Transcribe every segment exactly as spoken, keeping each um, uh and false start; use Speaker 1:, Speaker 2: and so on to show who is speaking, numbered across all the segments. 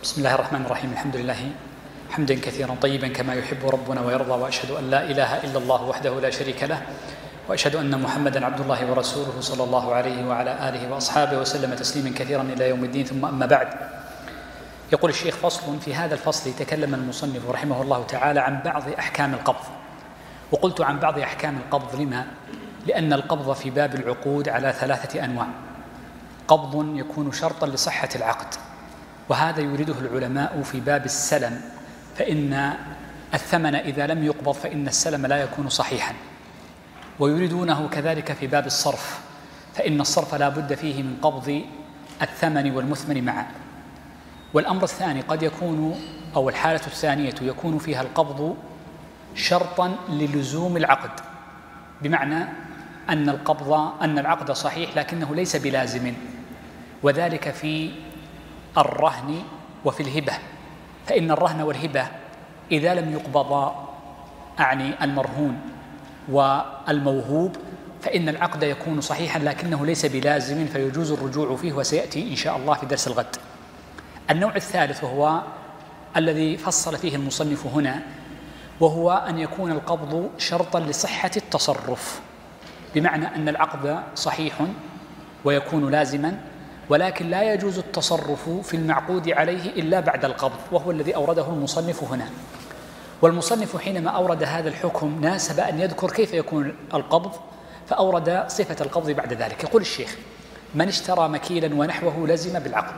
Speaker 1: بسم الله الرحمن الرحيم. الحمد لله حمدا كثيرا طيبا كما يحب ربنا ويرضى، وأشهد أن لا إله إلا الله وحده لا شريك له، وأشهد أن محمدا عبد الله ورسوله صلى الله عليه وعلى آله وأصحابه وسلم تسليما كثيرا إلى يوم الدين. ثم أما بعد، يقول الشيخ: فصل. في هذا الفصل يتكلم المصنف رحمه الله تعالى عن بعض أحكام القبض. وقلت عن بعض أحكام القبض لما؟ لأن القبض في باب العقود على ثلاثة أنواع: قبض يكون شرطا لصحة العقد، وهذا يريده العلماء في باب السلم، فإن الثمن إذا لم يقبض فإن السلم لا يكون صحيحا، ويريدونه كذلك في باب الصرف، فإن الصرف لا بد فيه من قبض الثمن والمثمن معا. والأمر الثاني قد يكون، أو الحالة الثانية يكون فيها القبض شرطا للزوم العقد، بمعنى أن القبض أن العقد صحيح لكنه ليس بلازم، وذلك في الرهن وفي الهبة. فإن الرهن والهبة إذا لم يقبضا، أعني المرهون والموهوب، فإن العقد يكون صحيحا لكنه ليس بلازم، فيجوز الرجوع فيه، وسيأتي إن شاء الله في درس الغد. النوع الثالث وهو الذي فصل فيه المصنف هنا، وهو أن يكون القبض شرطا لصحة التصرف، بمعنى أن العقد صحيح ويكون لازما، ولكن لا يجوز التصرف في المعقود عليه إلا بعد القبض، وهو الذي أورده المصنف هنا. والمصنف حينما أورد هذا الحكم ناسب أن يذكر كيف يكون القبض، فأورد صفة القبض بعد ذلك. يقول الشيخ: من اشترى مكيلا ونحوه لزم بالعقد.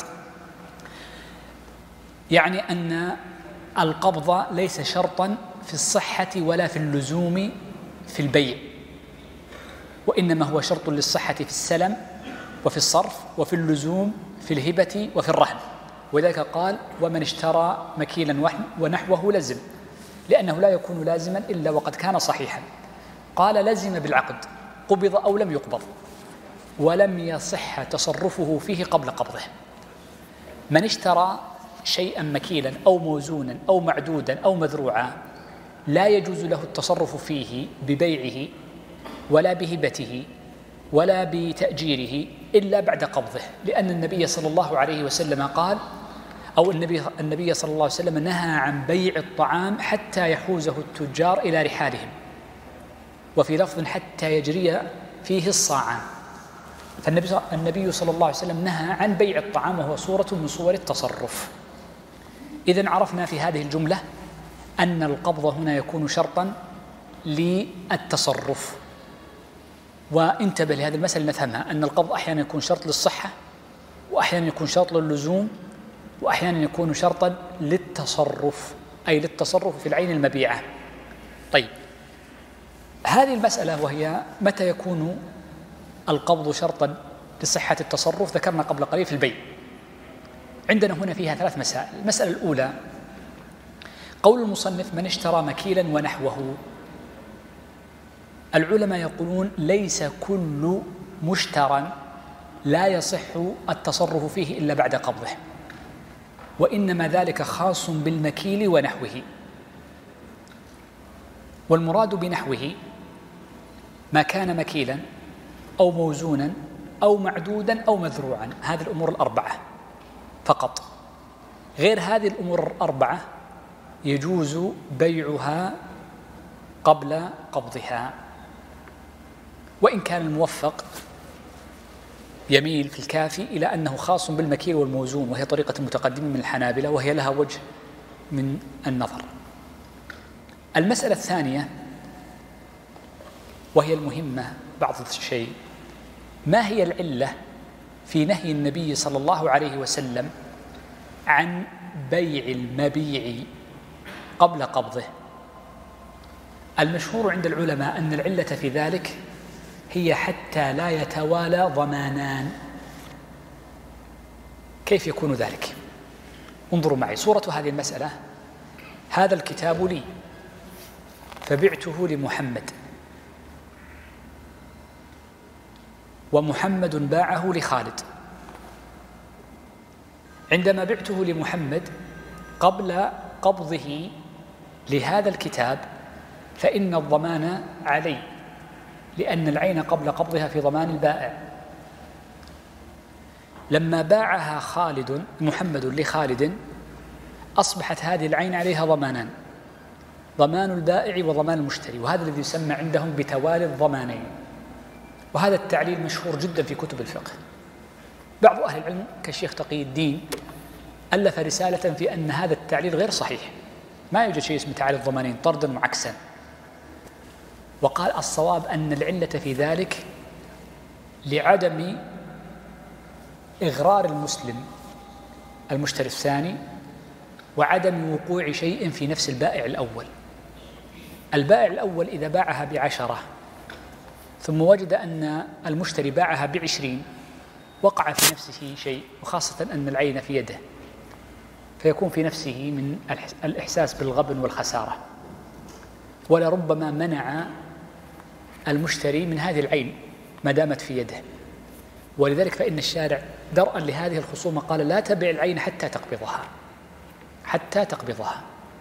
Speaker 1: يعني أن القبض ليس شرطا في الصحة ولا في اللزوم في البيع، وإنما هو شرط للصحة في السلم وفي الصرف وفي اللزوم في الهبة وفي الرهن. ولذلك قال: ومن اشترى مكيلا ونحوه لزم، لأنه لا يكون لازما إلا وقد كان صحيحا. قال: لزم بالعقد، قبض أو لم يقبض، ولم يصح تصرفه فيه قبل قبضه. من اشترى شيئا مكيلا أو موزونا أو معدودا أو مذروعا، لا يجوز له التصرف فيه ببيعه ولا بهبته ولا بتأجيره إلا بعد قبضه، لأن النبي صلى الله عليه وسلم قال، أو النبي, النبي صلى الله عليه وسلم نهى عن بيع الطعام حتى يحوزه التجار إلى رحالهم، وفي لفظ حتى يجري فيه الصاعان. فالنبي النبي صلى الله عليه وسلم نهى عن بيع الطعام، وهو صورة من صور التصرف. إذن عرفنا في هذه الجملة أن القبض هنا يكون شرطا للتصرف. وانتبه لهذه المسألة نفهمها، أن القبض أحيانا يكون شرط للصحة، وأحيانا يكون شرط للزوم، وأحيانا يكون شرطا للتصرف، أي للتصرف في العين المبيعة. طيب، هذه المسألة وهي متى يكون القبض شرطا لصحة التصرف ذكرنا قبل قليل في البيع. عندنا هنا فيها ثلاث مسائل. المسألة الأولى قول المصنف: من اشترى مكيلا ونحوه. العلماء يقولون: ليس كل مشترى لا يصح التصرف فيه إلا بعد قبضه، وإنما ذلك خاص بالمكيل ونحوه. والمراد بنحوه ما كان مكيلا أو موزونا أو معدودا أو مذروعا، هذه الأمور الأربعة فقط. غير هذه الأمور الأربعة يجوز بيعها قبل قبضها، وإن كان الموفق يميل في الكافي إلى أنه خاص بالمكيل والموزون، وهي طريقة المتقدمين من الحنابلة، وهي لها وجه من النظر. المسألة الثانية وهي المهمة بعض الشيء: ما هي العلة في نهي النبي صلى الله عليه وسلم عن بيع المبيع قبل قبضه؟ المشهور عند العلماء أن العلة في ذلك هي حتى لا يتوالى ضمانان. كيف يكون ذلك؟ انظروا معي صورة هذه المسألة: هذا الكتاب لي فبعته لمحمد، ومحمد باعه لخالد. عندما بعته لمحمد قبل قبضه لهذا الكتاب فإن الضمان علي، لأن العين قبل قبضها في ضمان البائع. لما باعها خالد محمد لخالد أصبحت هذه العين عليها ضمانان، ضمان البائع وضمان المشتري، وهذا الذي يسمى عندهم بتوالي الضمانين. وهذا التعليل مشهور جدا في كتب الفقه. بعض أهل العلم كالشيخ تقي الدين ألف رسالة في أن هذا التعليل غير صحيح، ما يوجد شيء اسمه تعالي الضمانين طردا وعكسا، وقال الصواب أن العلة في ذلك لعدم إغرار المسلم المشتري الثاني وعدم وقوع شيء في نفس البائع الأول. البائع الأول إذا باعها بعشرة ثم وجد أن المشتري باعها بعشرين وقع في نفسه شيء، وخاصة أن العين في يده، فيكون في نفسه من الإحساس بالغبن والخسارة، ولربما منع المشتري من هذه العين ما دامت في يده. ولذلك فإن الشارع درءا لهذه الخصومة قال لا تبع العين حتى تقبضها حتى تقبضها.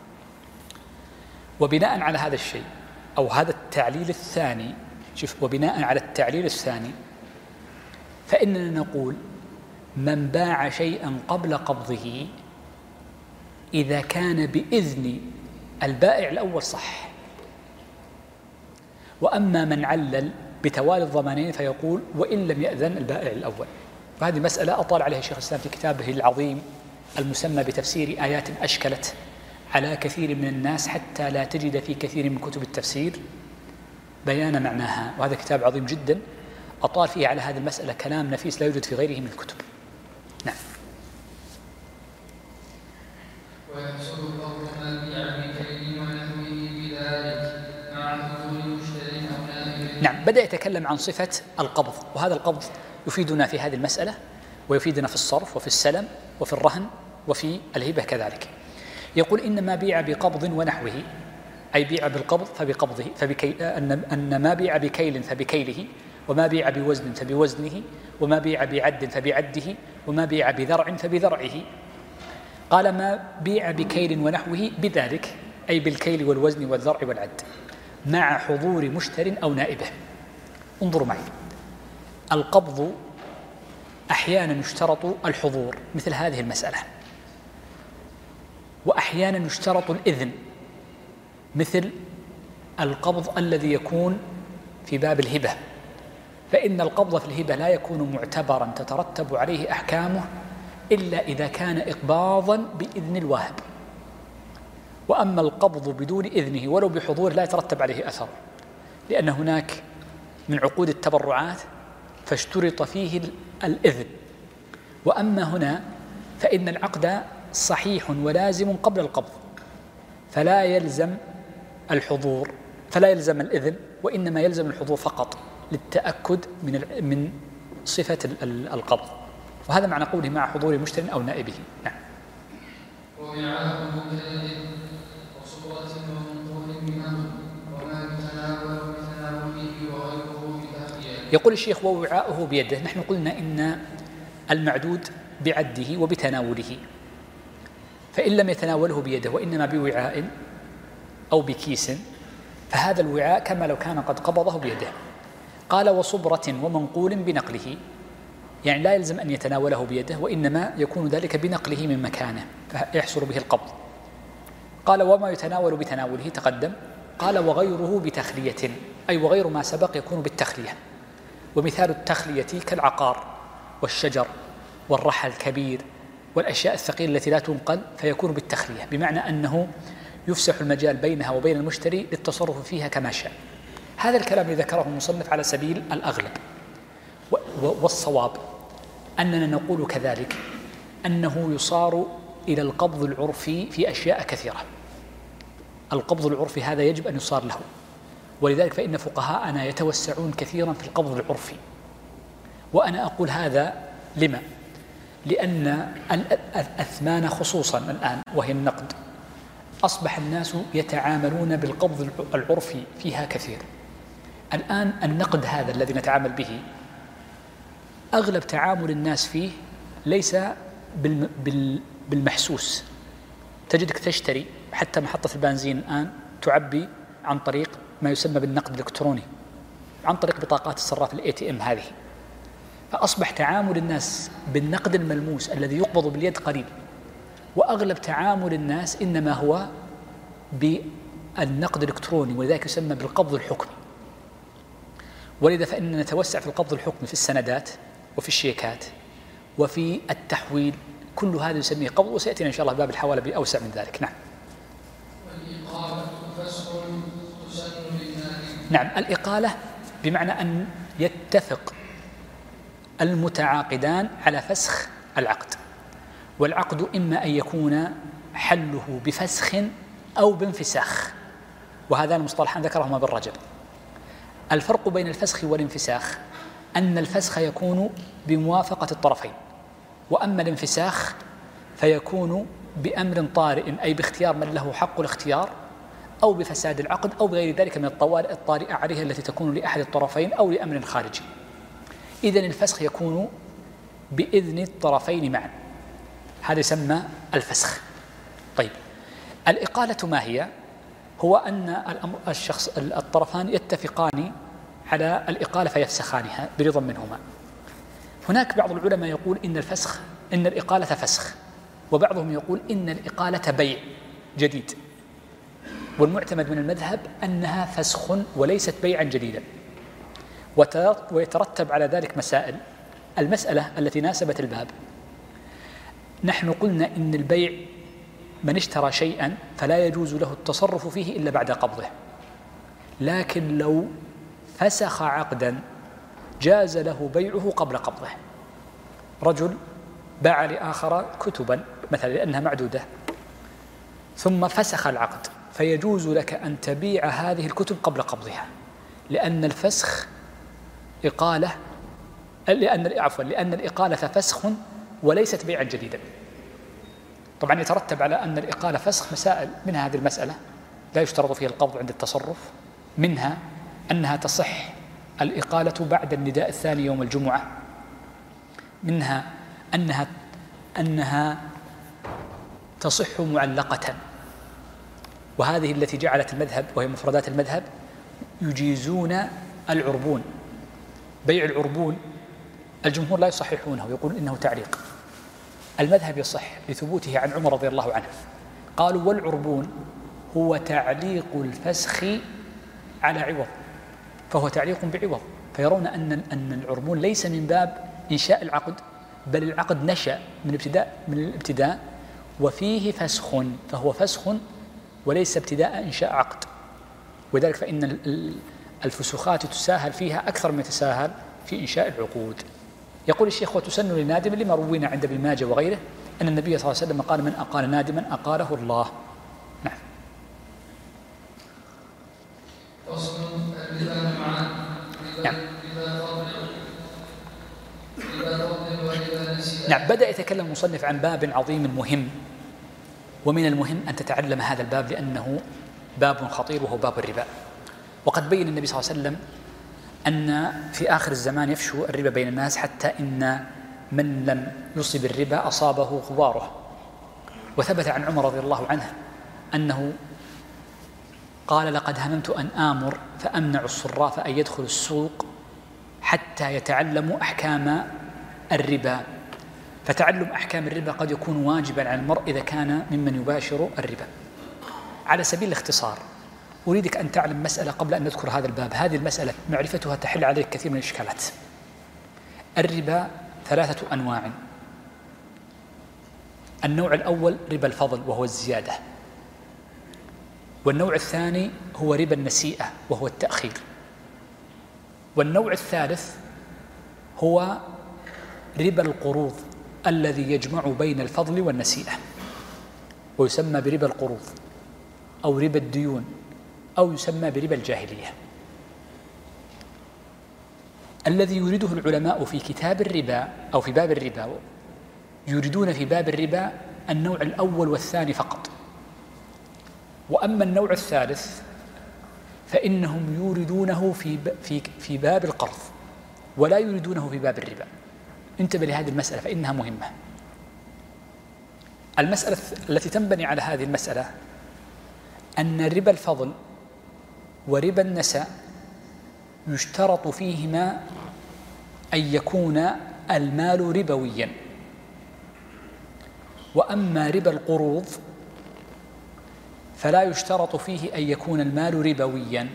Speaker 1: وبناء على هذا الشيء أو هذا التعليل الثاني، شوف، وبناء على التعليل الثاني فإننا نقول من باع شيئا قبل قبضه إذا كان بإذن البائع الأول صح، وأما من علل بتوالي الضمانين فيقول وإن لم يأذن البائع الأول. وهذه مسألة أطال عليها الشيخ الإسلام في كتابه العظيم المسمى بتفسير آيات أشكلت على كثير من الناس حتى لا تجد في كثير من كتب التفسير بيان معناها. وهذا كتاب عظيم جدا أطال فيه على هذه المسألة كلام نفيس لا يوجد في غيره من الكتب. نعم.
Speaker 2: ويحصل قول ما بيع بكيل ونحوه بذلك مع حضور مشتري أو نائب.
Speaker 1: نعم، بدأ يتكلم عن صفة القبض، وهذا القبض يفيدنا في هذه المسألة ويفيدنا في الصرف وفي السلم وفي الرهن وفي الهبة كذلك. يقول إن ما بيع بقبض ونحوه، أي بيع بالقبض فبقبضه، فبكي أن أن ما بيع بكيل فبكيله، وما بيع بوزن فبوزنه، وما بيع بعد فبعده، وما بيع بذرع فبذرعه. قال ما بيع بكيل ونحوه بذلك، أي بالكيل والوزن والذرع والعد، مع حضور مشتر أو نائبه. انظروا معي، القبض أحيانا يشترط الحضور مثل هذه المسألة، وأحيانا يشترط الإذن مثل القبض الذي يكون في باب الهبة، فإن القبض في الهبة لا يكون معتبرا تترتب عليه أحكامه إلا إذا كان إقباضا بإذن الواهب. وأما القبض بدون إذنه ولو بحضور لا يترتب عليه أثر، لأن هناك من عقود التبرعات فاشترط فيه الإذن. وأما هنا فإن العقد صحيح ولازم قبل القبض، فلا يلزم الحضور فلا يلزم الإذن، وإنما يلزم الحضور فقط للتأكد من من صفة القبض. وهذا معنى قوله مع حضور مشتر أو نائبه. نعم.
Speaker 2: ووعاء مبتدئ وصورة ومنقول منه وما يتناول بتناوله وغيره بتهيئته.
Speaker 1: يقول الشيخ ووعاؤه بيده. نحن قلنا إن المعدود بعده وبتناوله، فإن لم يتناوله بيده وإنما بوعاء أو بكيس فهذا الوعاء كما لو كان قد قبضه بيده. قال وصبرة ومنقول بنقله، يعني لا يلزم أن يتناوله بيده، وإنما يكون ذلك بنقله من مكانه فيحصل به القبض. قال وما يتناول بتناوله تقدم. قال وغيره بتخلية، أي وغير ما سبق يكون بالتخلية. ومثال التخلية كالعقار والشجر والرحى الكبير والأشياء الثقيلة التي لا تنقل فيكون بالتخلية، بمعنى أنه يفسح المجال بينها وبين المشتري للتصرف فيها كما شاء. هذا الكلام ذكره المصنف على سبيل الأغلب، والصواب أننا نقول كذلك أنه يصار إلى القبض العرفي في أشياء كثيرة. القبض العرفي هذا يجب أن يصار له، ولذلك فإن فقهاءنا يتوسعون كثيرا في القبض العرفي. وأنا أقول هذا لما؟ لأن الأثمان خصوصا الآن وهي النقد أصبح الناس يتعاملون بالقبض العرفي فيها كثير. الآن النقد هذا الذي نتعامل به أغلب تعامل الناس فيه ليس بالمحسوس. تجدك تشتري حتى محطة البنزين الآن تعبي عن طريق ما يسمى بالنقد الإلكتروني، عن طريق بطاقات الصراف الإي تي إم هذه. فأصبح تعامل الناس بالنقد الملموس الذي يقبض باليد قليل، وأغلب تعامل الناس إنما هو بالنقد الإلكتروني، ولذلك يسمى بالقبض الحكمي. ولذا فإننا نتوسع في القبض الحكمي في السندات وفي الشيكات وفي التحويل، كل هذا يسميه قبض، وسيأتينا إن شاء الله باب الحوالة بأوسع من ذلك. نعم.
Speaker 2: والإقالة فسخ تسن للنادم.
Speaker 1: نعم، الإقالة بمعنى أن يتفق المتعاقدان على فسخ العقد، والعقد إما أن يكون حله بفسخ أو بانفساخ، وهذان المصطلحان ذكرهما ابن رجب. الفرق بين الفسخ والانفساخ أن الفسخ يكون بموافقة الطرفين، وأما الانفساخ فيكون بأمر طارئ، أي باختيار من له حق الاختيار، أو بفساد العقد، أو بغير ذلك من الطوارئ الطارئة عليها التي تكون لأحد الطرفين أو لأمر خارجي. إذن الفسخ يكون بإذن الطرفين معا، هذا يسمى الفسخ. طيب، الإقالة ما هي؟ هو أن الشخص الطرفان يتفقان على الإقالة فيفسخانها برضا منهما. هناك بعض العلماء يقول إن الفسخ إن الإقالة فسخ، وبعضهم يقول إن الإقالة بيع جديد، والمعتمد من المذهب أنها فسخ وليست بيعا جديدا. ويترتب على ذلك مسائل. المسألة التي ناسبت الباب، نحن قلنا إن البيع من اشترى شيئا فلا يجوز له التصرف فيه إلا بعد قبضه، لكن لو فسخ عقدا جاز له بيعه قبل قبضه. رجل باع لآخر كتبا مثلا لأنها معدودة، ثم فسخ العقد، فيجوز لك أن تبيع هذه الكتب قبل قبضها، لأن الفسخ إقالة لأن عفوا لأن الإقالة فسخ وليست بيعا جديدا. طبعا يترتب على أن الإقالة فسخ مسائل، منها هذه المسألة لا يشترط فيها القبض عند التصرف، منها أنها تصح الإقالة بعد النداء الثاني يوم الجمعة، منها أنها أنها تصح معلقة، وهذه التي جعلت المذهب وهي مفردات المذهب يجيزون العربون. بيع العربون الجمهور لا يصححونه، يقول إنه تعليق. المذهب يصح لثبوته عن عمر رضي الله عنه، قالوا والعربون هو تعليق الفسخ على عوض، فهو تعليق بعوض، فيرون أن أن العربون ليس من باب إنشاء العقد، بل العقد نشأ من ابتداء من الابتداء وفيه فسخ، فهو فسخ وليس ابتداء إنشاء عقد. وذلك فإن الفسوخات تساهل فيها أكثر من تساهل في إنشاء العقود. يقول الشيخ: وتسن للنادم لما روينا عند ابن ماجه وغيره أن النبي صلى الله عليه وسلم قال: من أقال نادما أقاله الله. نعم.
Speaker 2: فصل الربا معا.
Speaker 1: نعم. نعم. بدأ يتكلم المصنف عن باب عظيم مهم، ومن المهم أن تتعلم هذا الباب لأنه باب خطير، وهو باب الربا. وقد بين النبي صلى الله عليه وسلم أن في آخر الزمان يفشو الربا بين الناس، حتى إن من لم يصب الربا أصابه غباره. وثبت عن عمر رضي الله عنه أنه قال: لقد هممت أن آمر فأمنع الصراف أن يدخل السوق حتى يتعلموا أحكام الربا. فتعلم أحكام الربا قد يكون واجبا على المرء إذا كان ممن يباشر الربا. على سبيل الاختصار أريدك أن تعلم مسألة قبل أن نذكر هذا الباب. هذه المسألة معرفتها تحل عليك كثير من الإشكالات. الربا ثلاثة أنواع. النوع الأول ربا الفضل وهو الزيادة، والنوع الثاني هو ربا النسيئة وهو التأخير، والنوع الثالث هو ربا القروض الذي يجمع بين الفضل والنسيئة، ويسمى بربا القروض أو ربا الديون، أو يسمى بربا الجاهلية. الذي يريده العلماء في كتاب الربا أو في باب الربا يريدون في باب الربا النوع الأول والثاني فقط، وأما النوع الثالث فإنهم يريدونه في في في باب القرض ولا يريدونه في باب الربا. انتبه لهذه المسألة فإنها مهمة. المسألة التي تنبني على هذه المسألة أن ربا الفضل وربا النساء يشترط فيهما أن يكون المال ربويا، وأما ربا القروض فلا يشترط فيه أن يكون المال ربويا،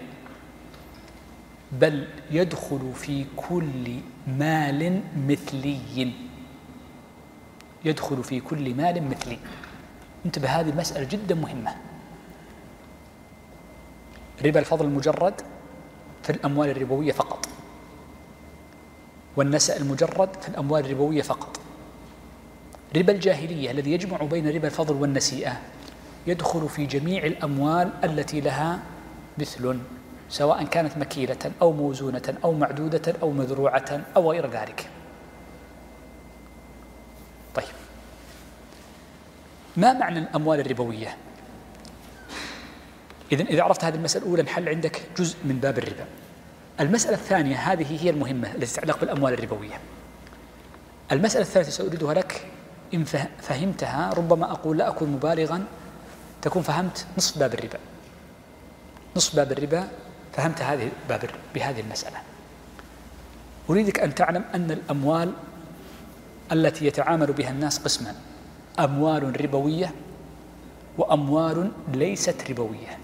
Speaker 1: بل يدخل في كل مال مثلي، يدخل في كل مال مثلي. انتبه، هذه المسألة جدا مهمة. ربا الفضل المجرد في الأموال الربوية فقط، والنسأ المجرد في الأموال الربوية فقط. ربا الجاهلية الذي يجمع بين ربا الفضل والنسيئة يدخل في جميع الأموال التي لها مثل، سواء كانت مكيلة أو موزونة أو معدودة أو مذروعة أو غير ذلك. طيب، ما معنى الأموال الربوية؟ إذن إذا عرفت هذه المسألة الأولى انحل عندك جزء من باب الربا. المسألة الثانية، هذه هي المهمة التي تتعلق بالأموال الربوية. المسألة الثالثة سأريدها لك، إن فهمتها ربما أقول لا أكون مبالغا، تكون فهمت نصف باب الربا، نصف باب الربا فهمت هذه باب بهذه المسألة. أريدك أن تعلم أن الأموال التي يتعامل بها الناس قسمان: أموال ربوية وأموال ليست ربوية.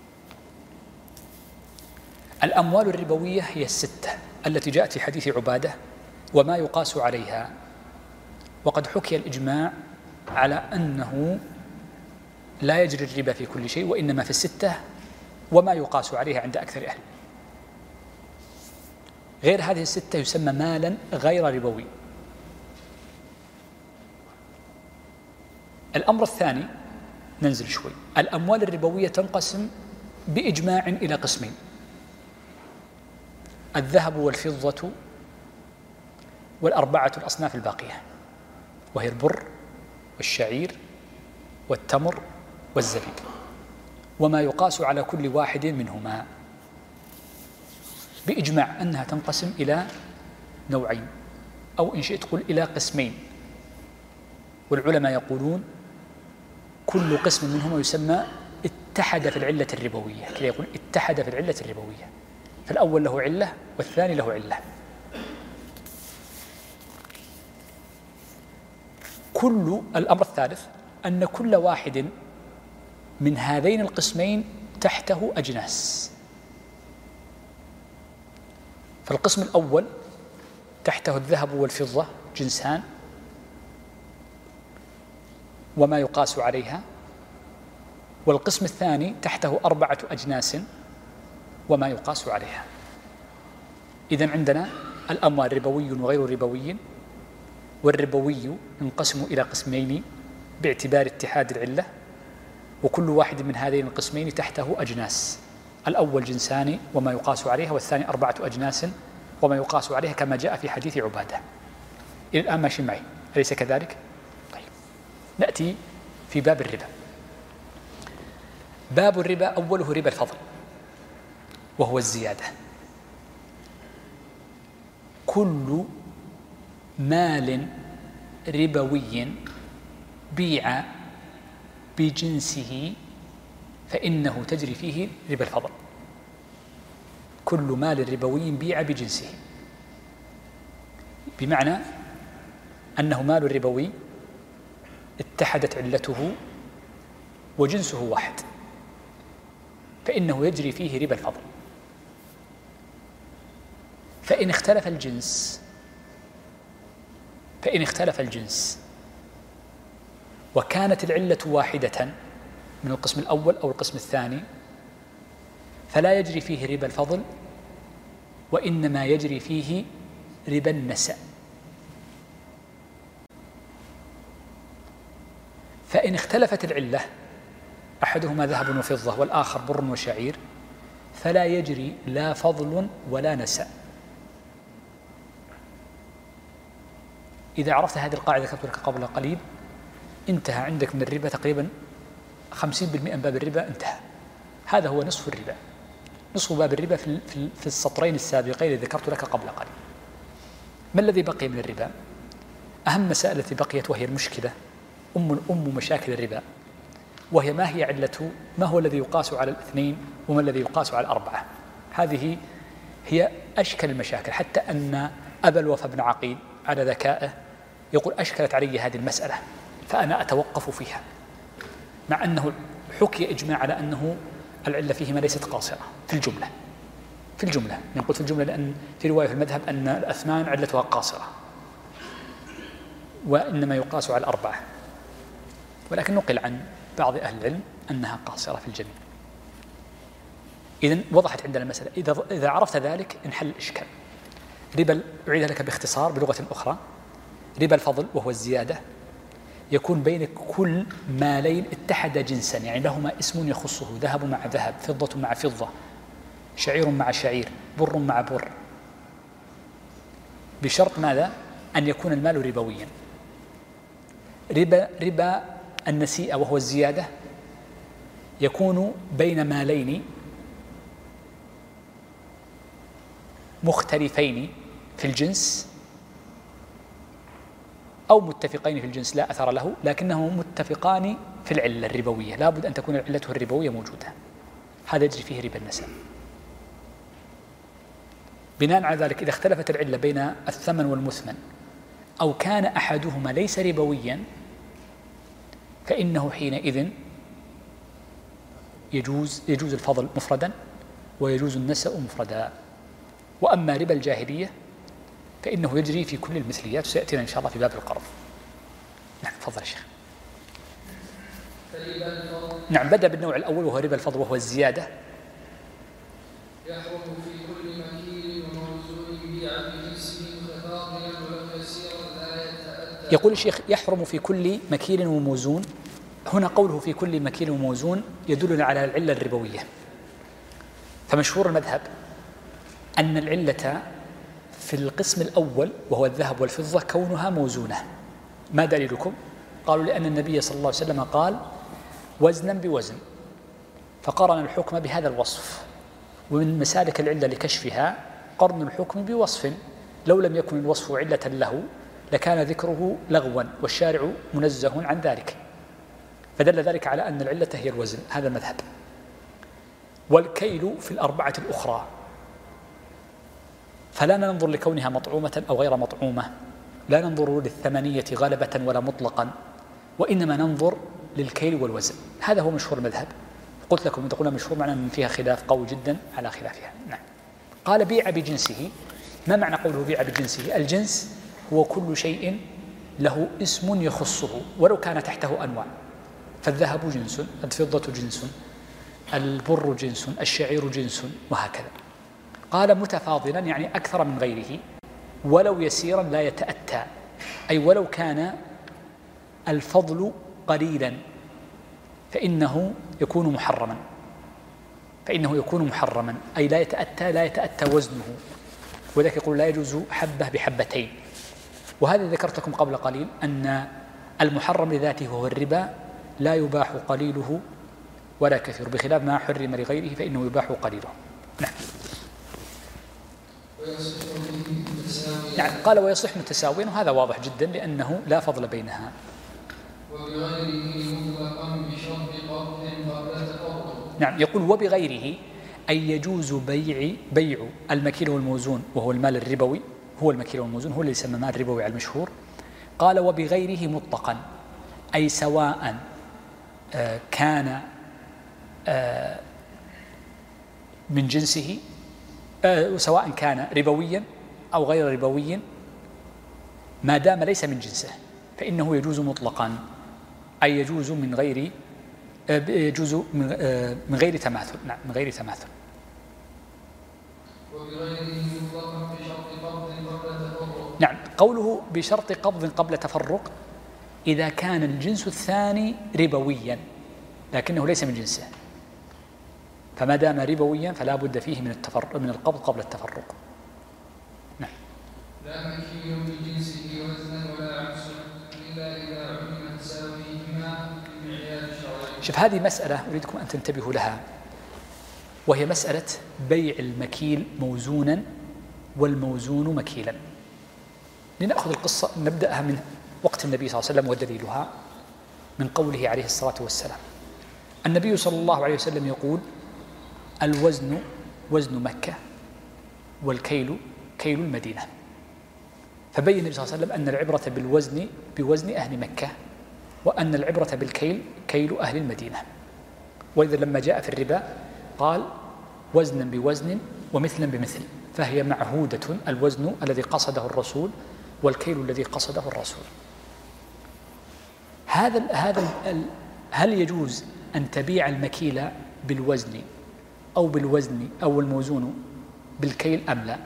Speaker 1: الأموال الربوية هي الستة التي جاءت في حديث عبادة وما يقاس عليها، وقد حكي الإجماع على أنه لا يجري الربا في كل شيء، وإنما في الستة وما يقاس عليها عند أكثر أهل. غير هذه الستة يسمى مالا غير ربوي. الأمر الثاني، ننزل شوي، الأموال الربوية تنقسم بإجماع إلى قسمين: الذهب والفضة والأربعة الأصناف الباقية، وهي البر والشعير والتمر والزبيب، وما يقاس على كل واحد منهما، بإجماع أنها تنقسم إلى نوعين، أو إن شئت قل إلى قسمين. والعلماء يقولون كل قسم منهما يسمى اتحد في العلة الربوية، كذا يقول اتحد في العلة الربوية، فالأول له علة والثاني له علة. كل الأمر الثالث أن كل واحد من هذين القسمين تحته أجناس. فالقسم الأول تحته الذهب والفضة جنسان وما يقاس عليها، والقسم الثاني تحته أربعة أجناس وما يقاس عليها. إذن عندنا الأموال ربوي وغير ربوي، والربوي ينقسم إلى قسمين باعتبار اتحاد العلة، وكل واحد من هذين القسمين تحته أجناس: الأول جنسان وما يقاس عليها، والثاني أربعة أجناس وما يقاس عليها، كما جاء في حديث عبادة. إلى الآن ماشي معي، أليس كذلك؟ طيب، نأتي في باب الربا. باب الربا أوله ربا الفضل، وهو الزيادة. كل مال ربوي بيع بجنسه فإنه تجري فيه ربا الفضل. كل مال ربوي بيع بجنسه، بمعنى أنه مال ربوي اتحدت علته وجنسه واحد، فإنه يجري فيه ربا الفضل. فإن اختلف الجنس فإن اختلف الجنس وكانت العلة واحدة من القسم الأول أو القسم الثاني، فلا يجري فيه ربا الفضل، وإنما يجري فيه ربا النسأ. فإن اختلفت العلة، أحدهما ذهب وفضة والآخر بر وشعير، فلا يجري لا فضل ولا نسأ. إذا عرفت هذه القاعدة ذكرت لك قبل قليل، انتهى عندك من الربا تقريبا خمسين بالمئة من باب الربا انتهى. هذا هو نصف الربا، نصف باب الربا في في السطرين السابقين الذي ذكرت لك قبل قليل. ما الذي بقي من الربا؟ أهم مسائل التي بقيت، وهي المشكلة أم أم مشاكل الربا، وهي ما هي علته، ما هو الذي يقاس على الاثنين وما الذي يقاس على الأربعة. هذه هي أشكل المشاكل، حتى أن أبا الوفا بن عقيل على ذكائه يقول: أشكلت علي هذه المسألة فأنا أتوقف فيها، مع أنه حكي إجماع على أنه العلة فيهما ليست قاصرة في الجملة في الجملة نقول في الجملة لأن في رواية في المذهب أن الأثمان علتها قاصرة وإنما يقاس على الأربعة، ولكن نقل عن بعض أهل العلم أنها قاصرة في الجميع. إذن وضحت عندنا المسألة. إذا إذا عرفت ذلك انحل الإشكال. ربا، أعيدها لك باختصار بلغة أخرى، ربا الفضل وهو الزيادة يكون بين كل مالين اتحد جنسا، يعني لهما اسم يخصه، ذهب مع ذهب، فضة مع فضة، شعير مع شعير، بر مع بر، بشرط ماذا؟ أن يكون المال ربويا. ربا ربا النسيئة وهو الزيادة يكون بين مالين مختلفين في الجنس أو متفقين في الجنس لا أثر له، لكنهم متفقان في العلة الربوية، لا بد أن تكون علته الربوية موجودة، هذا يجري فيه ربا النساء. بناء على ذلك إذا اختلفت العلة بين الثمن والمثمن أو كان أحدهما ليس ربويا فإنه حينئذ يجوز يجوز الفضل مفردا ويجوز النسأ مفردا. وأما ربا الجاهلية فإنه يجري في كل المثليات، وسيأتينا إن شاء الله في باب القرض. نعم تفضل يا شيخ. نعم بدأ بالنوع الأول وهو ربا الفضل وهو الزيادة.
Speaker 2: يحرم في كل مكيل وموزون بيع بجنسه متفاضلا ولو يسيرا لا يتأتى.
Speaker 1: يقول الشيخ يحرم في كل مكيل وموزون. هنا قوله في كل مكيل وموزون يدلنا على العلة الربوية. فمشهور المذهب أن العلة في القسم الأول وهو الذهب والفضة كونها موزونة. ما دليلكم؟ قالوا لأن النبي صلى الله عليه وسلم قال وزنا بوزن، فقرن الحكم بهذا الوصف. ومن مسالك العلة لكشفها قرن الحكم بوصف، لو لم يكن الوصف علة له لكان ذكره لغوا والشارع منزه عن ذلك، فدل ذلك على أن العلة هي الوزن. هذا المذهب. والكيل في الأربعة الأخرى فلا ننظر لكونها مطعومة أو غير مطعومة، لا ننظر للثمنية غلبة ولا مطلقا، وإنما ننظر للكيل والوزن. هذا هو مشهور المذهب. قلت لكم إذا قلنا مشهور معناه أن فيها خلاف قوي جدا على خلافها. نعم. قال بيع بجنسه. ما معنى قوله بيع بجنسه؟ الجنس هو كل شيء له اسم يخصه ولو كان تحته أنواع، فالذهب جنس، الفضة جنس، البر جنس، الشعير جنس، وهكذا. قال متفاضلا يعني أكثر من غيره، ولو يسيرا لا يتأتى، أي ولو كان الفضل قليلا فإنه يكون محرما، فإنه يكون محرما أي لا يتأتى لا يتأتى وزنه، وذلك يقول لا يجوز حبة بحبتين. وهذا ذكرت لكم قبل قليل أن المحرم لذاته هو الربا، لا يباح قليله ولا كثير، بخلاف ما حرم لغيره فإنه يباح قليله. نعم. نعم قال ويصح متساويا، وهذا واضح جدا لأنه لا فضل بينها.
Speaker 2: وبغيره مطلقا بشرط قبض قبل تفرق.
Speaker 1: نعم يقول وبغيره أي يجوز بيع بيع المكيل والموزون وهو المال الربوي، هو المكيل والموزون هو اللي يسمى مال ربوي على المشهور. قال وبغيره مطلقا أي سواء آه كان آه من جنسه آه سواء كان ربويا أو غير ربوي، ما دام ليس من جنسه فإنه يجوز مطلقا، أي يجوز من غير آه يجوز من, آه من غير تماثل. نعم من غير تماثل.
Speaker 2: وبغيره مطلقا بشرط قبض قبل تفرق.
Speaker 1: نعم قوله بشرط قبض قبل تفرق إذا كان الجنس الثاني ربويا لكنه ليس من جنسه، فما دام ربويا فلا بد فيه من التفرق من القبض قبل التفرق. نعم.
Speaker 2: لا مكيل بجنسه وزنا ولا عكسه إلا إذا علم تساويهما بمعيار شرعي.
Speaker 1: شوف هذه مسألة أريدكم أن تنتبهوا لها، وهي مسألة بيع المكيل موزونا والموزون مكيلا. لنأخذ القصة نبدأها من وقت النبي صلى الله عليه وسلم ودليلها من قوله عليه الصلاة والسلام. النبي صلى الله عليه وسلم يقول الوزن وزن مكة والكيل كيل المدينة، فبين النبي صلى الله عليه وسلم أن العبرة بالوزن بوزن أهل مكة وأن العبرة بالكيل كيل أهل المدينة. وإذا لما جاء في الربا قال وزنا بوزن ومثلا بمثل، فهي معهودة، الوزن الذي قصده الرسول والكيل الذي قصده الرسول. هذا هذا هل يجوز أن تبيع المكيل بالوزن أو بالوزن أو الموزون بالكيل أم لا؟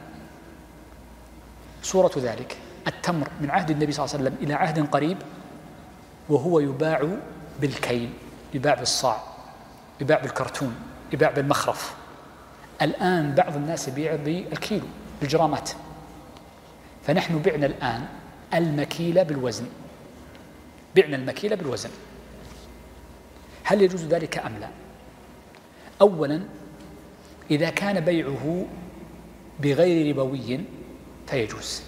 Speaker 1: صورة ذلك التمر من عهد النبي صلى الله عليه وسلم إلى عهد قريب وهو يباع بالكيل، يباع بالصاع، يباع بالكرتون، يباع بالمخرف. الآن بعض الناس يبيع بالكيلو بالجرامات، فنحن بعنا الآن المكيل بالوزن، بعنا المكيل بالوزن. هل يجوز ذلك أم لا؟ أولا إذا كان بيعه بغير ربوي فيجوز،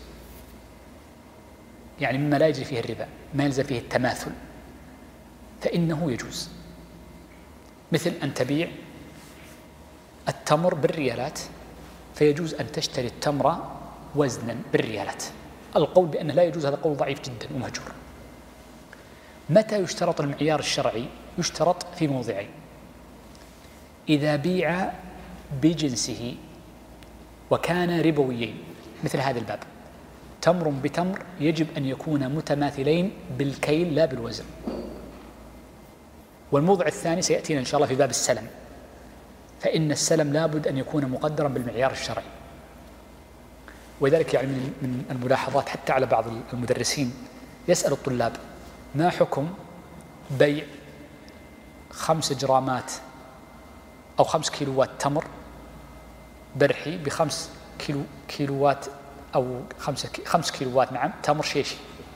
Speaker 1: يعني مما لا يجري فيه الربا، ما يلزم فيه التماثل، فإنه يجوز. مثل أن تبيع التمر بالريالات فيجوز أن تشتري التمر وزنا بالريالات. القول بأنه لا يجوز هذا قول ضعيف جدا ومهجور. متى يشترط المعيار الشرعي؟ يشترط في موضعين: إذا بيع بجنسه وكان ربويين، مثل هذا الباب تمر بتمر يجب أن يكون متماثلين بالكيل لا بالوزن. والموضع الثاني سيأتينا إن شاء الله في باب السلم، فإن السلم لابد أن يكون مقدرا بالمعيار الشرعي. ولذلك يعني من الملاحظات حتى على بعض المدرسين يسأل الطلاب: ما حكم بيع خمس جرامات أو خمس كيلوات تمر برحي بخمس كيلو كيلوات أو خمسة خمس كيلوات نعم تمر شيشي؟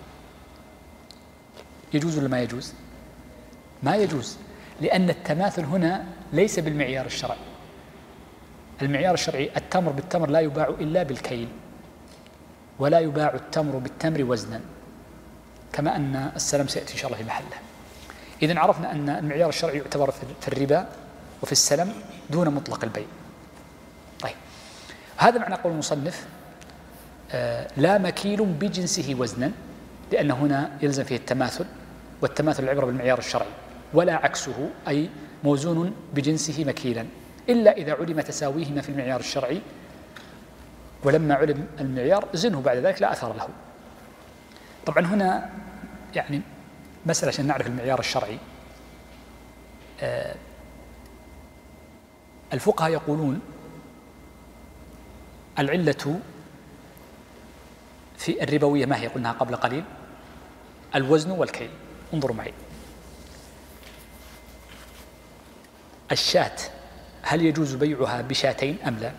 Speaker 1: يجوز ولا ما يجوز؟ ما يجوز، لأن التماثل هنا ليس بالمعيار الشرعي. المعيار الشرعي التمر بالتمر لا يباع إلا بالكيل، ولا يباع التمر بالتمر وزنا، كما أن السلم سيأتي إن شاء الله في محله. إذن عرفنا أن المعيار الشرعي يعتبر في الربا وفي السلم دون مطلق البيع. طيب، هذا معنى قول المصنف آه لا مكيل بجنسه وزنا، لأن هنا يلزم فيه التماثل، والتماثل العبرة بالمعيار الشرعي، ولا عكسه أي موزون بجنسه مكيلا، إلا إذا علم تساويهما في المعيار الشرعي، ولما علم المعيار زنه بعد ذلك لا أثر له. طبعا هنا يعني مسألة عشان نعرف المعيار الشرعي. آه الفقهاء يقولون العلة في الربوية ما هي؟ قلناها قبل قليل: الوزن والكيل. انظروا معي، الشاة هل يجوز بيعها بشاتين أم لا؟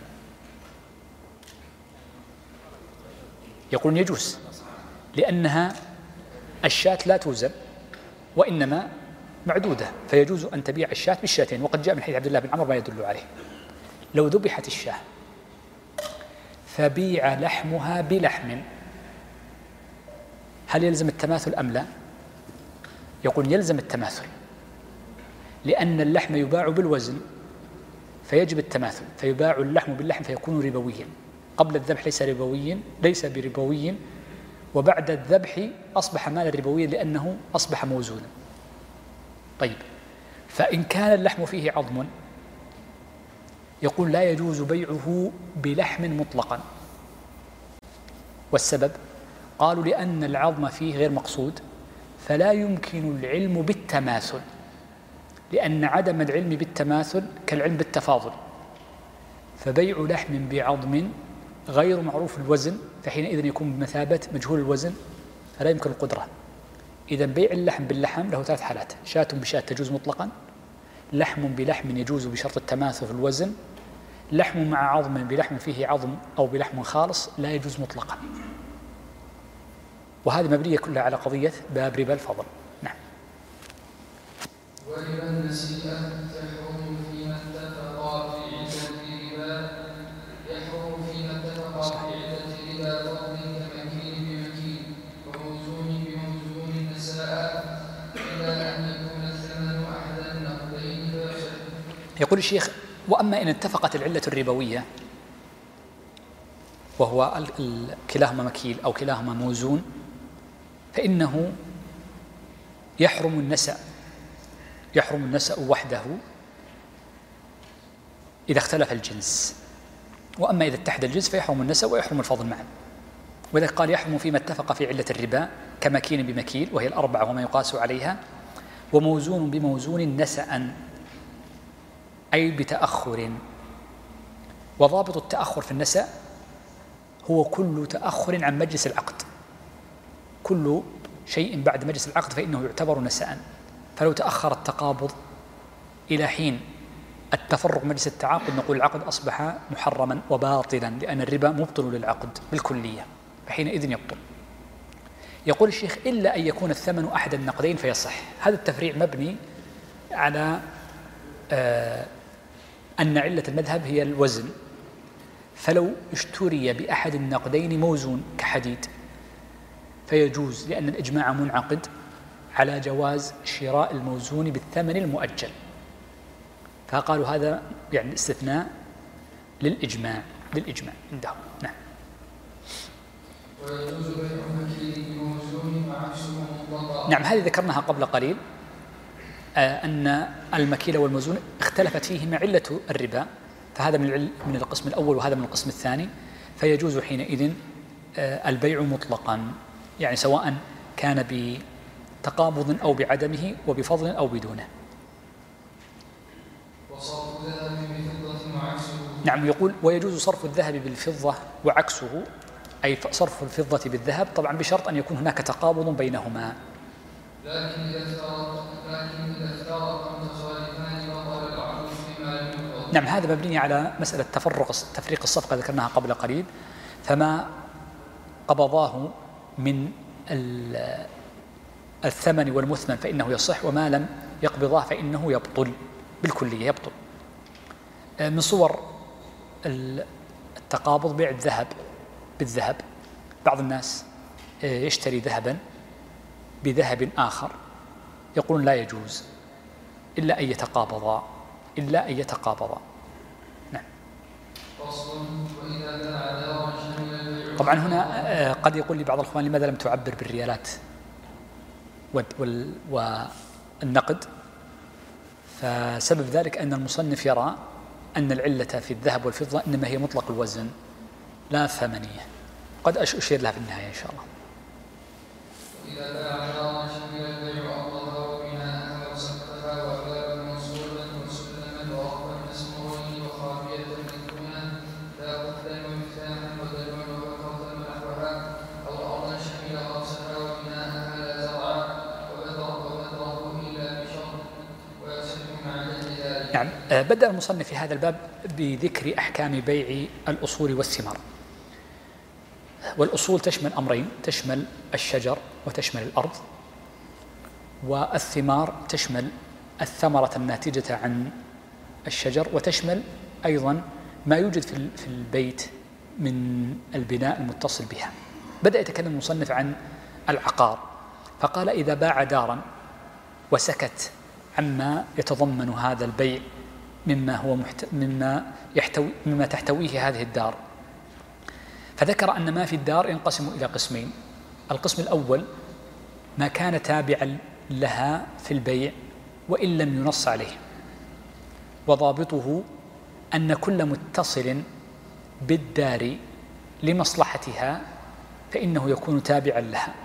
Speaker 1: يقولون يجوز، لأنها الشاة لا توزن وإنما معدودة، فيجوز أن تبيع الشاة بالشاتين. وقد جاء من حديث عبد الله بن عمر ما يدل عليه. لو ذبحت الشاة فبيع لحمها بلحم هل يلزم التماثل أم لا؟ يقول يلزم التماثل، لأن اللحم يباع بالوزن فيجب التماثل، فيباع اللحم باللحم فيكون ربويا. قبل الذبح ليس ربويا، ليس بربوي، وبعد الذبح أصبح مالا ربويا لأنه أصبح موزونا. طيب، فإن كان اللحم فيه عظم يقول لا يجوز بيعه بلحم مطلقا. والسبب قالوا لأن العظم فيه غير مقصود، فلا يمكن العلم بالتماثل، لأن عدم العلم بالتماثل كالعلم بالتفاضل. فبيع لحم بعظم غير معروف الوزن فحينئذ يكون بمثابة مجهول الوزن، فلا يمكن القدرة. إذا بيع اللحم باللحم له ثلاث حالات: شاة بشاة تجوز مطلقا، لحم بلحم يجوز بشرط التماثل في الوزن، لحم مع عظم بلحم فيه عظم أو بلحم خالص لا يجوز مطلقا. وهذه مبنية كلها على قضية باب ربا الفضل. نعم.
Speaker 2: وربا النسيئة تحرم فيما اتفقا في عدة ربا يحرم فيما اتفقا في عدة ربا فضل كمكيل بمكيل وموزون بموزون نساء إلا أن يكون الثمن أحد النقدين فيصح.
Speaker 1: يقول الشيخ: وأما إن اتفقت العلة الربوية وهو كلاهما مكيل أو كلاهما موزون، فإنه يحرم النسأ يحرم النسأ وحده إذا اختلف الجنس، وأما إذا اتحد الجنس فيحرم النسأ ويحرم الفضل معا. وإذا قال يحرم فيما اتفق في علة الربا كمكين بمكيل وهي الأربعة وما يقاس عليها، وموزون بموزون نسأ أي بتأخر. وضابط التأخر في النسأ هو كل تأخر عن مجلس العقد، كل شيء بعد مجلس العقد فإنه يعتبر نسأ. فلو تأخر التقابض إلى حين التفرق مجلس التعاقد نقول العقد أصبح محرما وباطلا، لأن الربا مبطل للعقد بالكلية، فحينئذ يبطل. يقول الشيخ إلا أن يكون الثمن أحد النقدين فيصح. هذا التفريع مبني على آه أن علة المذهب هي الوزن، فلو اشتري بأحد النقدين موزون كحديد فيجوز، لأن الإجماع منعقد على جواز شراء الموزون بالثمن المؤجل، فقالوا هذا يعني استثناء للإجماع للإجماع عندهم. نعم.
Speaker 2: ويجوز بيع مكيل بموزون وعكسه مطلقا.
Speaker 1: نعم، هذه ذكرناها قبل قليل، آه أن المكيل والموزون اختلفت فيهما علة الربا، فهذا من من القسم الأول وهذا من القسم الثاني، فيجوز حينئذ آه البيع مطلقا، يعني سواء كان بتقابض أو بعدمه وبفضل أو بدونه.
Speaker 2: وصرف الذهب بفضة وعكسه.
Speaker 1: نعم، يقول ويجوز صرف الذهب بالفضة وعكسه، أي صرف الفضة بالذهب، طبعا بشرط أن يكون هناك تقابض بينهما.
Speaker 2: لكن إذا افترق لكن إذا افترق متصالفان بطل العقد فيما لم يفضل.
Speaker 1: نعم، هذا مبني على مسألة تفرق تفريق الصفقة ذكرناها قبل قليل، فما قبضاه من الثمن والمثمن فإنه يصح، وما لم يقبضاه فإنه يبطل بالكلية، يبطل. من صور التقابض بيع الذهب بالذهب. بعض الناس يشتري ذهبا بذهب آخر، يقولون لا يجوز إلا أن يتقابضا إلا أن يتقابضا. نعم. طبعا هنا قد يقول لي بعض الأخوان لماذا لم تعبر بالريالات والنقد؟ فسبب ذلك أن المصنف يرى أن العلة في الذهب والفضة إنما هي مطلق الوزن لا ثمنية، قد أشير لها في النهاية إن شاء الله.
Speaker 2: إذا باع دارا شمل البيع أرضها وبناءها وسقفها وبابا موصولا وسلما وأرضا مسمورين وخافية مثلنا لا قتلا ومفتاحا ودلوا وبكرة ونحوها، أو أرضا شمل غرسها وبناءها لا زرعا وبذره إلا بشرط ويصح مع ذلك.
Speaker 1: نعم. بدأ المصنف في هذا الباب بذكر أحكام بيع الأصول والثمار. والأصول تشمل أمرين، تشمل الشجر وتشمل الأرض، والثمار تشمل الثمرة الناتجة عن الشجر، وتشمل أيضا ما يوجد في البيت من البناء المتصل بها. بدأ يتكلم المصنف عن العقار، فقال إذا باع دارا وسكت عما يتضمن هذا البيع مما هو محت... مما يحتوي مما تحتويه هذه الدار، فذكر أن ما في الدار ينقسم إلى قسمين. القسم الأول ما كان تابعا لها في البيع وإن لم ينص عليه، وضابطه أن كل متصل بالدار لمصلحتها فإنه يكون تابعا لها.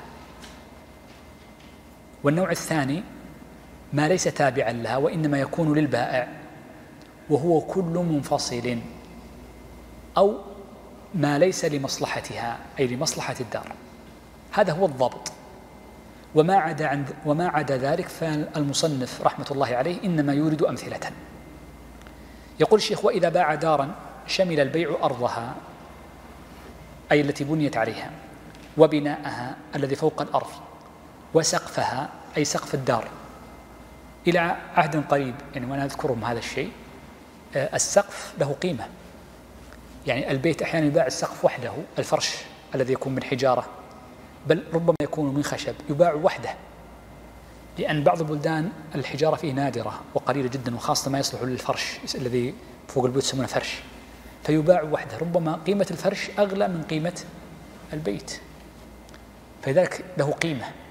Speaker 1: والنوع الثاني ما ليس تابعا لها وإنما يكون للبائع، وهو كل منفصل أو ما ليس لمصلحتها أي لمصلحة الدار. هذا هو الضابط، وما عدا عند وما عدا ذلك فالمصنف رحمة الله عليه إنما يورد أمثلة. يقول الشيخ وإذا باع دارا شمل البيع أرضها أي التي بنيت عليها، وبناءها الذي فوق الأرض، وسقفها أي سقف الدار. إلى عهد قريب يعني وأنا أذكرهم هذا الشيء، السقف له قيمة، يعني البيت أحيانا يباع السقف وحده، الفرش الذي يكون من حجارة بل ربما يكون من خشب يباع وحده، لأن بعض البلدان الحجارة فيه نادرة وقليلة جدا، وخاصة ما يصلح للفرش الذي فوق البيوت يسمونه فرش، فيباع وحده، ربما قيمة الفرش أغلى من قيمة البيت، فلذلك له قيمة.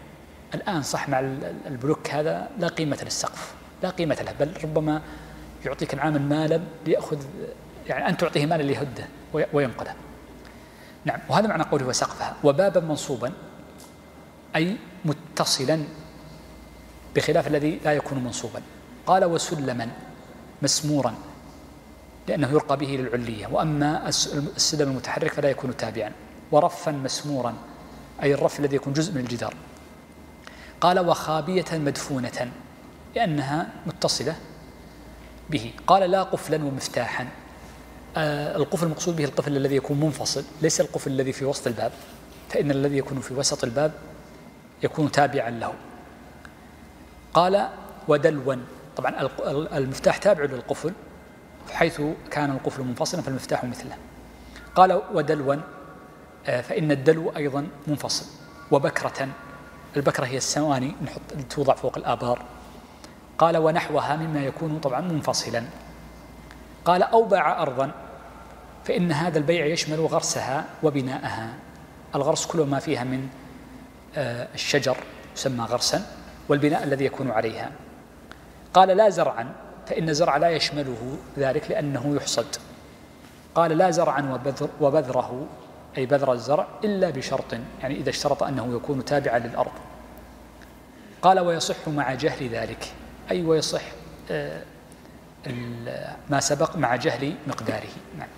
Speaker 1: الآن صح مع البلوك هذا لا قيمة للسقف، لا قيمة له، بل ربما يعطيك العامل مالا ليأخذ، يعني أن تعطيه مالا ليهده وينقله. نعم، وهذا معنى قوله وسقفها. وبابا منصوبا أي متصلا بخلاف الذي لا يكون منصوبا. قال وسلما مسمورا لأنه يرقى به للعلية، وأما السلم المتحرك فلا يكون تابعا. ورفا مسمورا أي الرف الذي يكون جزء من الجدار. قال وخابية مدفونة لأنها متصلة به. قال لا قفلا ومفتاحا. آه القفل المقصود به القفل الذي يكون منفصل، ليس القفل الذي في وسط الباب، فإن الذي يكون في وسط الباب يكون تابعا له. قال ودلوا، طبعا المفتاح تابع للقفل، حيث كان القفل منفصلا فالمفتاح مثله. قال ودلوا فإن الدلو أيضا منفصل. وبكرة، البكرة هي السواني نحط توضع فوق الآبار. قال ونحوها مما يكون طبعا منفصلا. قال أو باع أرضا فإن هذا البيع يشمل غرسها وبناءها. الغرس كل ما فيها من الشجر يسمى غرسا، والبناء الذي يكون عليها. قال لا زرعا فإن الزرع لا يشمله ذلك لأنه يحصد. قال لا زرعا وبذر وبذره أي بذر الزرع إلا بشرط، يعني إذا اشترط أنه يكون تابعا للأرض. قال ويصح مع جهل ذلك أي ويصح آه ما سبق مع جهل مقداره. نعم.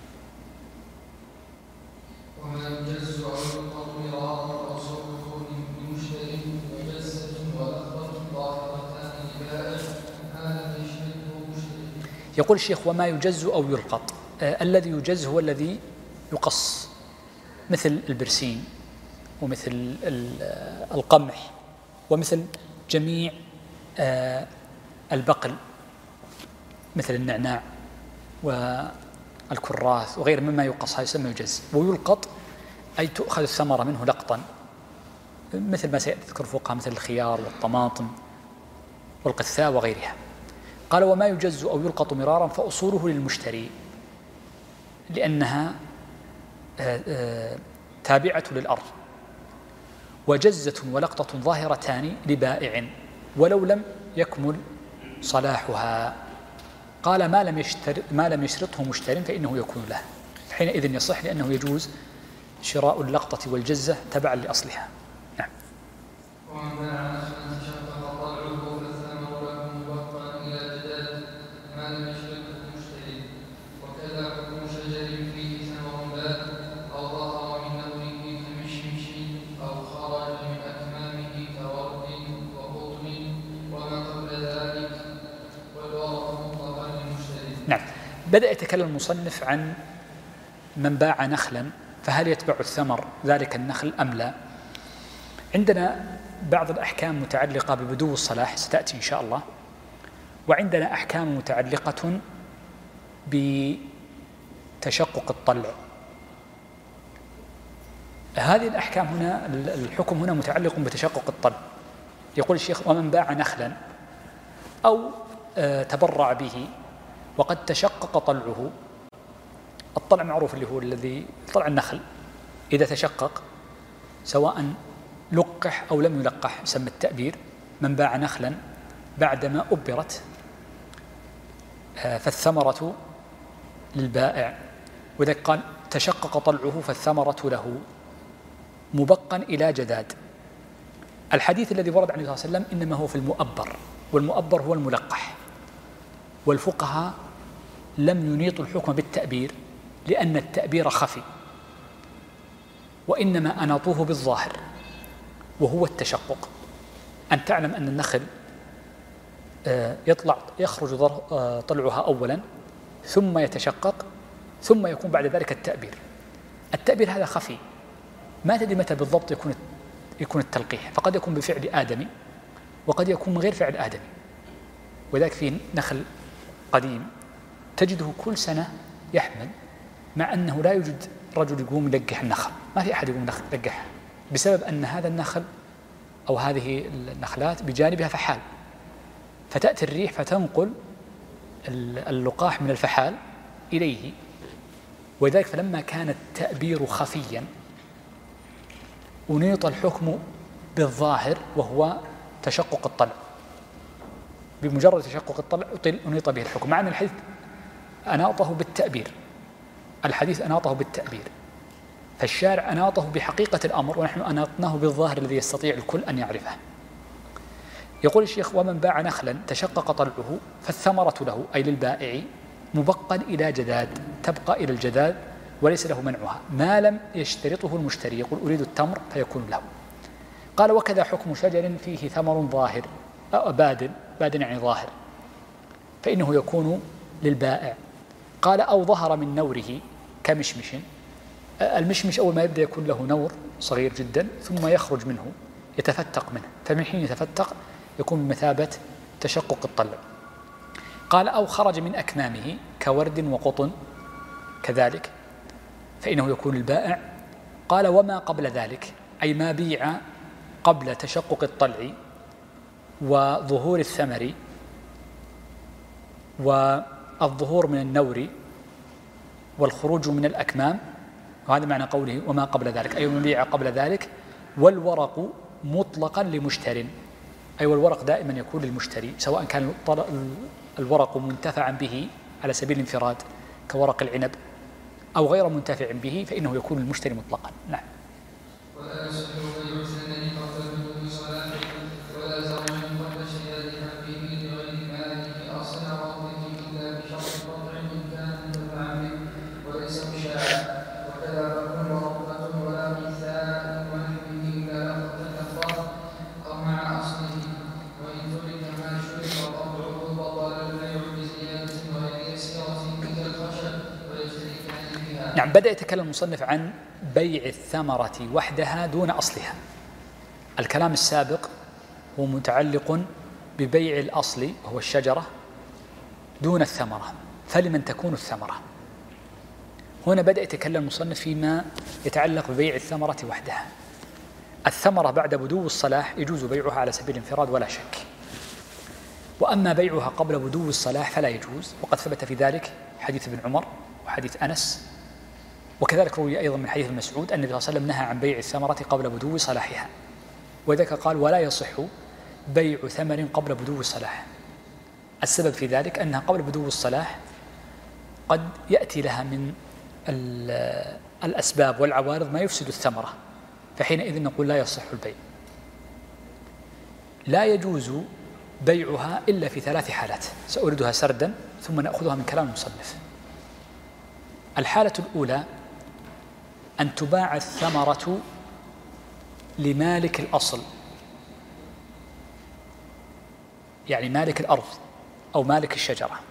Speaker 2: وما يجز أو ينقض مرارا أو صرفه لمشتري وجزة ولفظة ظاهرتان لبائع هذا يشمله مشتري.
Speaker 1: يقول الشيخ وما يجز أو يلقط. آه الذي يجز هو الذي يقص، مثل البرسيم ومثل القمح ومثل جميع آه البقل، مثل النعناع والكراث وغير مما يقص، هذا يسمى يجز. ويلقط أي تؤخذ الثمرة منه لقطا، مثل ما سيذكر فوقها مثل الخيار والطماطم والقثاء وغيرها. قال وما يجز أو يلقط مرارا فأصوله للمشتري لأنها آآ آآ تابعة للأرض. وجزة ولقطة ظاهرتان لبائع ولو لم يكمل صلاحها. قال ما لم يشتر ما لم يشرطه مشتر فإنه يكون له، حينئذ يصح لأنه يجوز شراء اللقطة والجزة تبعا لأصلها. نعم. نعم. بدأ يتكلم المصنف عن من باع نخلا فهل يتبع الثمر ذلك النخل أم لا. عندنا بعض الأحكام متعلقة ببدو الصلاح ستأتي إن شاء الله، وعندنا أحكام متعلقة بتشقق الطلع. هذه الأحكام هنا، الحكم هنا متعلق بتشقق الطلع. يقول الشيخ ومن باع نخلا أو تبرع به وقد تشقق طلعه. الطلع معروف اللي هو الذي طلع النخل إذا تشقق سواء لقح أو لم يلقح يسمى التأبير. من باع نخلا بعدما أبرت فالثمرة للبائع، وإذا قال تشقق طلعه فالثمرة له مبقا إلى جداد. الحديث الذي ورد عن النبي صلى الله عليه وسلم إنما هو في المؤبر، والمؤبر هو الملقح. والفقهاء لم ينيطوا الحكم بالتأبير لأن التأبير خفي، وإنما أناطوه بالظاهر وهو التشقق. أن تعلم أن النخل يطلع يخرج طلعها أولا ثم يتشقق ثم يكون بعد ذلك التأبير. التأبير هذا خفي، ما تدري متى بالضبط يكون يكون التلقيح، فقد يكون بفعل آدمي وقد يكون من غير فعل آدمي. وذلك في نخل قديم تجده كل سنة يحمل، مع أنه لا يوجد رجل يقوم يلقح النخل، ما في أحد يقوم يلقحها، بسبب أن هذا النخل أو هذه النخلات بجانبها فحال، فتأتي الريح فتنقل اللقاح من الفحال إليه. وذلك فلما كان التأبير خفيا أنيط الحكم بالظاهر وهو تشقق الطلع، بمجرد تشقق الطلع أنيط به الحكم، مع أن الحديث أناطه بالتأبير، الحديث أناطه بالتأبير، فالشارع أناطه بحقيقة الأمر ونحن أناطناه بالظاهر الذي يستطيع الكل أن يعرفه. يقول الشيخ: ومن باع نخلا تشقق طلعه فالثمرة له أي للبائع مبقى إلى جداد، تبقى إلى الجداد وليس له منعها ما لم يشترطه المشتري، يقول أريد التمر فيكون له. قال: وكذا حكم شجر فيه ثمر ظاهر أو بادن، بادن يعني ظاهر، فإنه يكون للبائع. قال: أو ظهر من نوره كمشمش، المشمش أول ما يبدأ يكون له نور صغير جدا ثم يخرج منه يتفتق منه، فمن حين يتفتق يكون بمثابة تشقق الطلع. قال: أو خرج من أكمامه كورد وقطن كذلك فإنه يكون البائع. قال: وما قبل ذلك أي ما بيع قبل تشقق الطلع وظهور الثمر والظهور من النور والخروج من الأكمام، وهذا معنى قوله وما قبل ذلك أي ما بيع قبل ذلك. والورق مطلقا لمشتر، أي والورق دائما يكون للمشتري، سواء كان الورق منتفعا به على سبيل الانفراد كورق العنب أو غير منتفع به فإنه يكون للمشتري مطلقا. نعم.
Speaker 2: ولا يصح بيع ثمن قبل بدون صلاح ولا زوج قبل اشتراكها به لغير ماله أصلا وقته إلا بشرط قطع إن كان منتفعا به وليس مشاعا. وكذا بر ورقبة ولا مثال ونحوه إلا لفظة كفار أو مع أصله، وإن ترك ما شرط قطعه بطل البيع بزيادة غير يسيرة كالخشب ويشتركان فيها.
Speaker 1: نعم. بدأ يتكلم المصنف عن بيع الثمرة وحدها دون أصلها. الكلام السابق هو متعلق ببيع الأصل وهو الشجرة دون الثمرة، فلمن تكون الثمرة. هنا بدأ يتكلم المصنف فيما يتعلق ببيع الثمرة وحدها. الثمرة بعد بدو الصلاح يجوز بيعها على سبيل الانفراد ولا شك، وأما بيعها قبل بدو الصلاح فلا يجوز، وقد ثبت في ذلك حديث ابن عمر وحديث أنس، وكذلك روي أيضا من حديث ابن مسعود أن النبي صلى الله عليه وسلم نهى عن بيع الثمرة قبل بدو صلاحها، وذلك قال: ولا يصح بيع ثمر قبل بدو الصلاح. السبب في ذلك أنها قبل بدو الصلاح قد يأتي لها من الأسباب والعوارض ما يفسد الثمرة، فحينئذ نقول لا يصح البيع. لا يجوز بيعها إلا في ثلاث حالات سأوردها سردا ثم نأخذها من كلام المصنف. الحالة الأولى أن تباع الثمرة لمالك الأصل، يعني مالك الأرض أو مالك الشجرة،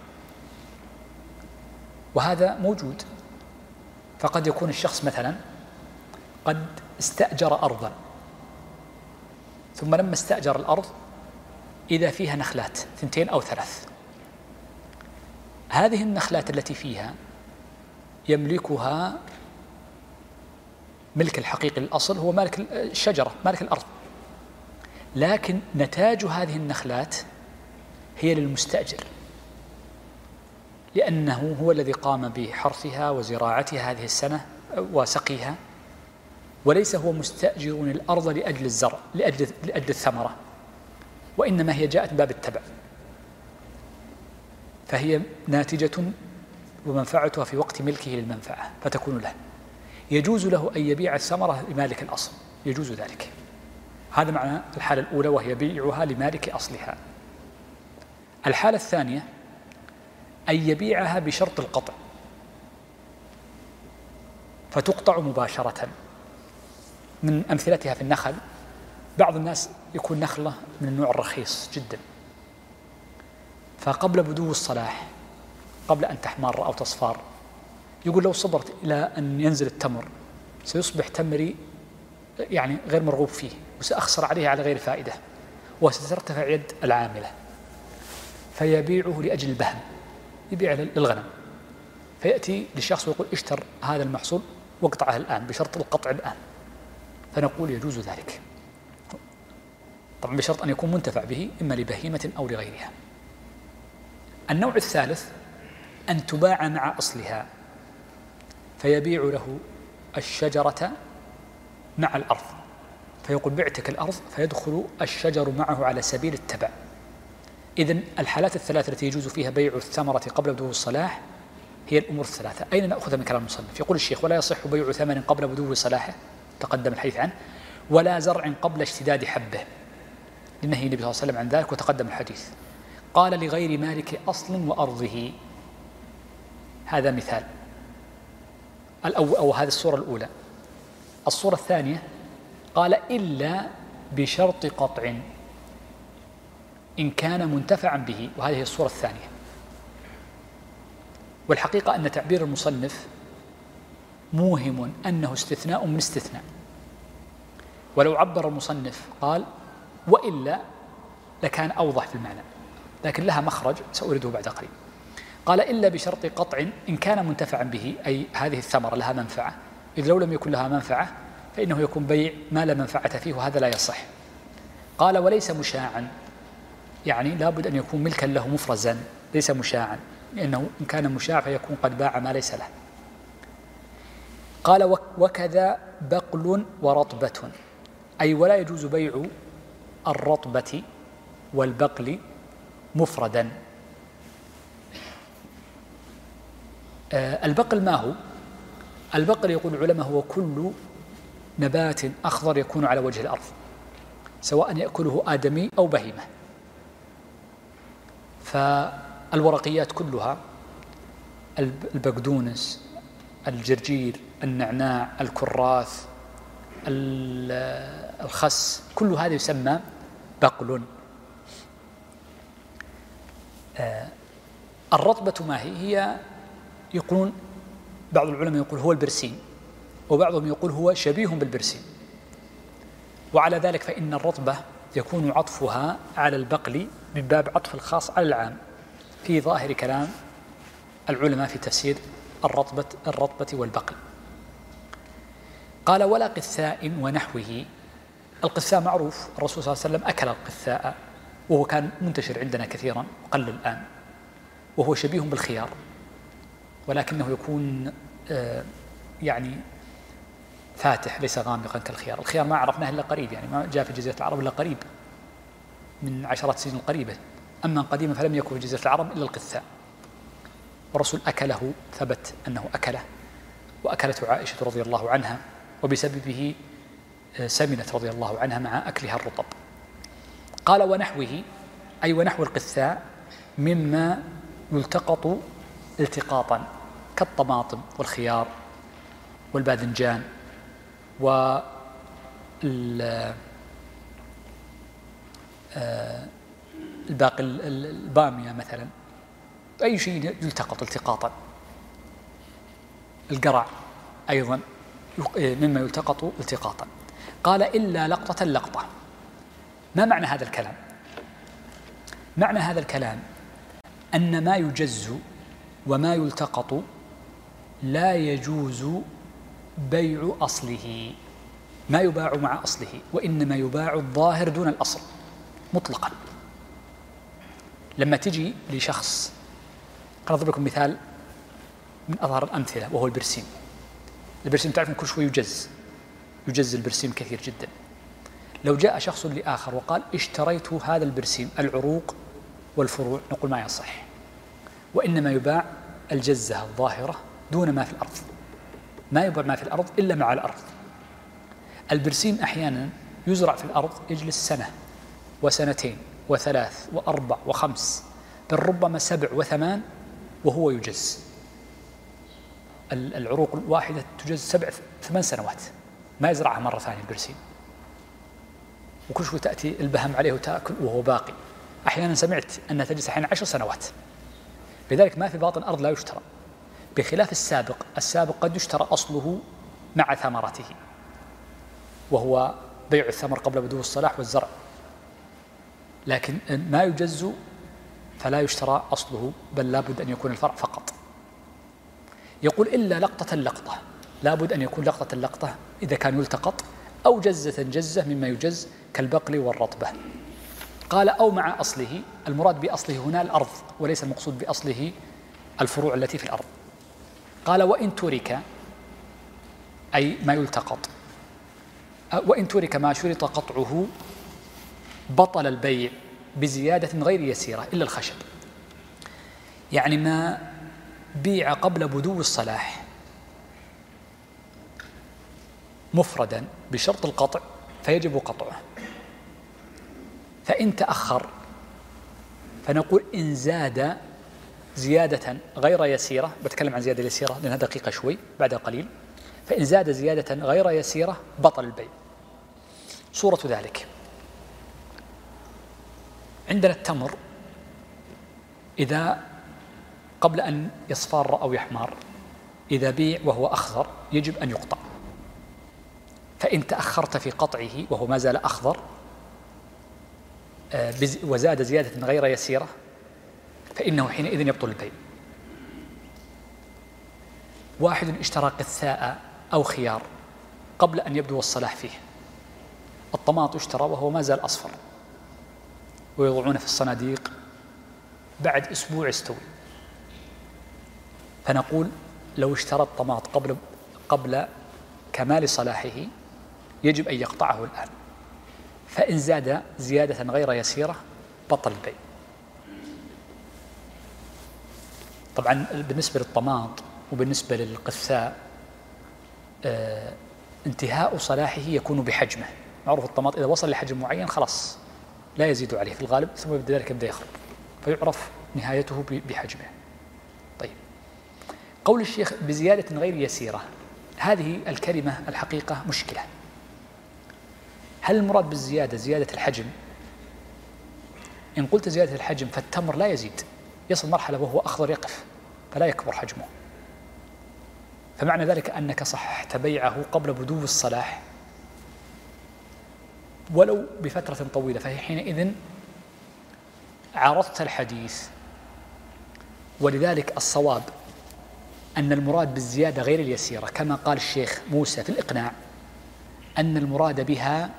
Speaker 1: وهذا موجود. فقد يكون الشخص مثلا قد استأجر أرضا، ثم لما استأجر الأرض إذا فيها نخلات ثنتين أو ثلاث، هذه النخلات التي فيها يملكها ملك الحقيقي للأصل هو مالك الشجرة مالك الأرض، لكن نتاج هذه النخلات هي للمستأجر، لأنه هو الذي قام بحرثها وزراعتها هذه السنة وسقيها، وليس هو مستأجر الأرض لأجل الزرع لأجل, لأجل الثمرة، وإنما هي جاءت من باب التبع، فهي ناتجة ومنفعتها في وقت ملكه للمنفعة فتكون له. يجوز له أن يبيع الثمرة لمالك الأصل، يجوز ذلك. هذا معنى الحالة الأولى وهي بيعها لمالك أصلها. الحالة الثانية أن يبيعها بشرط القطع فتقطع مباشرة. من أمثلتها في النخل، بعض الناس يكون نخلة من النوع الرخيص جدا، فقبل بدو الصلاح قبل أن تحمر أو تصفار يقول لو صبرت إلى أن ينزل التمر سيصبح تمري يعني غير مرغوب فيه وسأخسر عليه على غير فائدة وسترتفع يد العاملة، فيبيعه لأجل البهم، يبيع للغنم، فيأتي للشخص ويقول اشتر هذا المحصول واقطعه الآن بشرط القطع الآن، فنقول يجوز ذلك، طبعا بشرط أن يكون منتفع به إما لبهيمة أو لغيرها. النوع الثالث أن تباع مع أصلها، فيبيع له الشجرة مع الأرض، فيقول بعتك الأرض، فيدخل الشجر معه على سبيل التبع. إذن الحالات الثلاثة التي يجوز فيها بيع الثمرة قبل بدو الصلاح هي الأمور الثلاثة. أين نأخذ من كلام المصنف؟ يقول الشيخ: ولا يصح بيع ثمن قبل بدو صلاحه، تقدم الحديث عنه، ولا زرع قبل اشتداد حبه، لنهي النبي صلى الله عليه وسلم عن ذلك وتقدم الحديث. قال: لغير مالك أصل وأرضه. هذا مثال الأول، أو هذه الصورة الأولى. الصورة الثانية قال: إلا بشرط قطع إن كان منتفعا به، وهذه الصورة الثانية. والحقيقة أن تعبير المصنف موهم أنه استثناء من استثناء، ولو عبر المصنف قال وإلا لكان أوضح في المعنى، لكن لها مخرج سأورده بعد قليل. قال: إلا بشرط قطع إن كان منتفعا به، أي هذه الثمرة لها منفعة، إذ لو لم يكن لها منفعة فإنه يكون بيع ما لا منفعة فيه، وهذا لا يصح. قال: وليس مشاعا، يعني لابد أن يكون ملكا له مفرزا، ليس مشاعا، لأنه إن كان مشاع فيكون قد باع ما ليس له. قال: وكذا بقل ورطبة، أي ولا يجوز بيع الرطبة والبقل مفردا. آه البقل ما هو؟ البقل يقول العلماء هو كل نبات أخضر يكون على وجه الأرض، سواء يأكله آدمي أو بهيمة. فالورقيات كلها، البقدونس، الجرجير، النعناع، الكراث، الخس، كل هذا يسمى بقل. آه الرطبة ما هي؟ هي يقولون بعض العلماء يقول هو البرسيم، وبعضهم يقول هو شبيه بالبرسيم. وعلى ذلك فإن الرطبة يكون عطفها على البقل من باب عطف الخاص على العام، في ظاهر كلام العلماء في تفسير الرطبة الرطبة والبقل. قال: ولا قثاء ونحوه. القثاء معروف، الرسول صلى الله عليه وسلم أكل القثاء، وهو كان منتشر عندنا كثيرا وقل الآن، وهو شبيه بالخيار، ولكنه يكون آه يعني فاتح ليس غامقا كالخيار. الخيار ما عرفناه إلا قريب، يعني ما جاء في جزيرة العرب إلا قريب من عشرات سنين قريبة، أما قديما فلم يكن في جزيرة العرب إلا القثاء، والرسول أكله، ثبت أنه أكله، وأكلته عائشة رضي الله عنها، وبسببه سمنت رضي الله عنها مع أكلها الرطب. قال: ونحوه، أي ونحو القثاء مما يلتقط التقاطا، كالطماطم والخيار والباذنجان والباقي البامية مثلا، أي شيء يلتقط التقاطا. القرع أيضا مما يلتقط التقاطا. قال: إلا لقطة لقطة. ما معنى هذا الكلام؟ معنى هذا الكلام أن ما يجز وما يلتقط لا يجوز بيع أصله، ما يباع مع أصله، وإنما يباع الظاهر دون الأصل مطلقا. لما تجي لشخص، أضرب لكم مثال من أظهر الأمثلة وهو البرسيم. البرسيم تعرفون كل شوي يجز، يجز البرسيم كثير جدا. لو جاء شخص لآخر وقال: اشتريت هذا البرسيم العروق والفروع، نقول ما يصح، وإنما يباع الجزة الظاهرة دون ما في الأرض، ما يباع ما في الأرض إلا مع الأرض. البرسيم أحيانا يزرع في الأرض يجلس سنة وسنتين وثلاث وأربع وخمس، بل ربما سبع وثمان وهو يجز. العروق الواحدة تجز سبع ثمان سنوات، ما يزرعها مرة ثانية البرسيم، وكل شوي تأتي البهم عليه وتأكل وهو باقي. أحيانا سمعت أنها تجلس أحيانا عشر سنوات. لذلك ما في باطن الأرض لا يشترى، بخلاف السابق. السابق قد يشترى أصله مع ثمرته، وهو بيع الثمر قبل بدو الصلاح والزرع، لكن ما يجز فلا يشترى أصله، بل لابد أن يكون الفرع فقط. يقول: إلا لقطة لقطة، لابد أن يكون لقطة لقطة إذا كان يلتقط، أو جزة جزة مما يجز كالبقل والرطبة. قال: أو مع أصله. المراد بأصله هنا الأرض، وليس المقصود بأصله الفروع التي في الأرض. قال: وإن ترك، أي ما يلتقط، وإن ترك ما شرط قطعه بطل البيع بزيادة غير يسيرة إلا الخشب، يعني ما بيع قبل بدو الصلاح مفردا بشرط القطع فيجب قطعه، فإن تأخر فنقول إن زاد زيادة غير يسيرة، بتكلم عن زيادة يسيرة لأنها دقيقة شوي بعد قليل، فإن زاد زيادة غير يسيرة بطل البيع. صورة ذلك عندنا التمر إذا قبل أن يصفر أو يحمر إذا بيع وهو أخضر يجب أن يقطع، فإن تأخرت في قطعه وهو ما زال أخضر وزاد زيادة غير يسيرة فإنه حينئذ يبطل البيع. واحد اشترى قثاء أو خيار قبل أن يبدو الصلاح فيه، الطماط اشترى وهو ما زال أصفر ويضعونه في الصناديق، بعد أسبوع يستوي، فنقول لو اشترى الطماط قبل قبل كمال صلاحه يجب أن يقطعه الآن، فإن زاد زيادة غير يسيرة بطل البيع. طبعا بالنسبة للطماط وبالنسبة للقثاء آه انتهاء صلاحه يكون بحجمه، معروف الطماط إذا وصل لحجم معين خلاص لا يزيد عليه في الغالب، ثم يبدأ ذلك يبدأ يخرب فيعرف نهايته بحجمه. طيب، قول الشيخ بزيادة غير يسيرة، هذه الكلمة الحقيقة مشكلة. هل المراد بالزيادة زيادة الحجم؟ إن قلت زيادة الحجم فالتمر لا يزيد، يصل مرحلة وهو أخضر يقف فلا يكبر حجمه، فمعنى ذلك أنك صححت بيعه قبل بدو الصلاح ولو بفترة طويلة، فهي حينئذ عرضت الحديث. ولذلك الصواب أن المراد بالزيادة غير اليسيرة كما قال الشيخ موسى في الإقناع أن المراد بها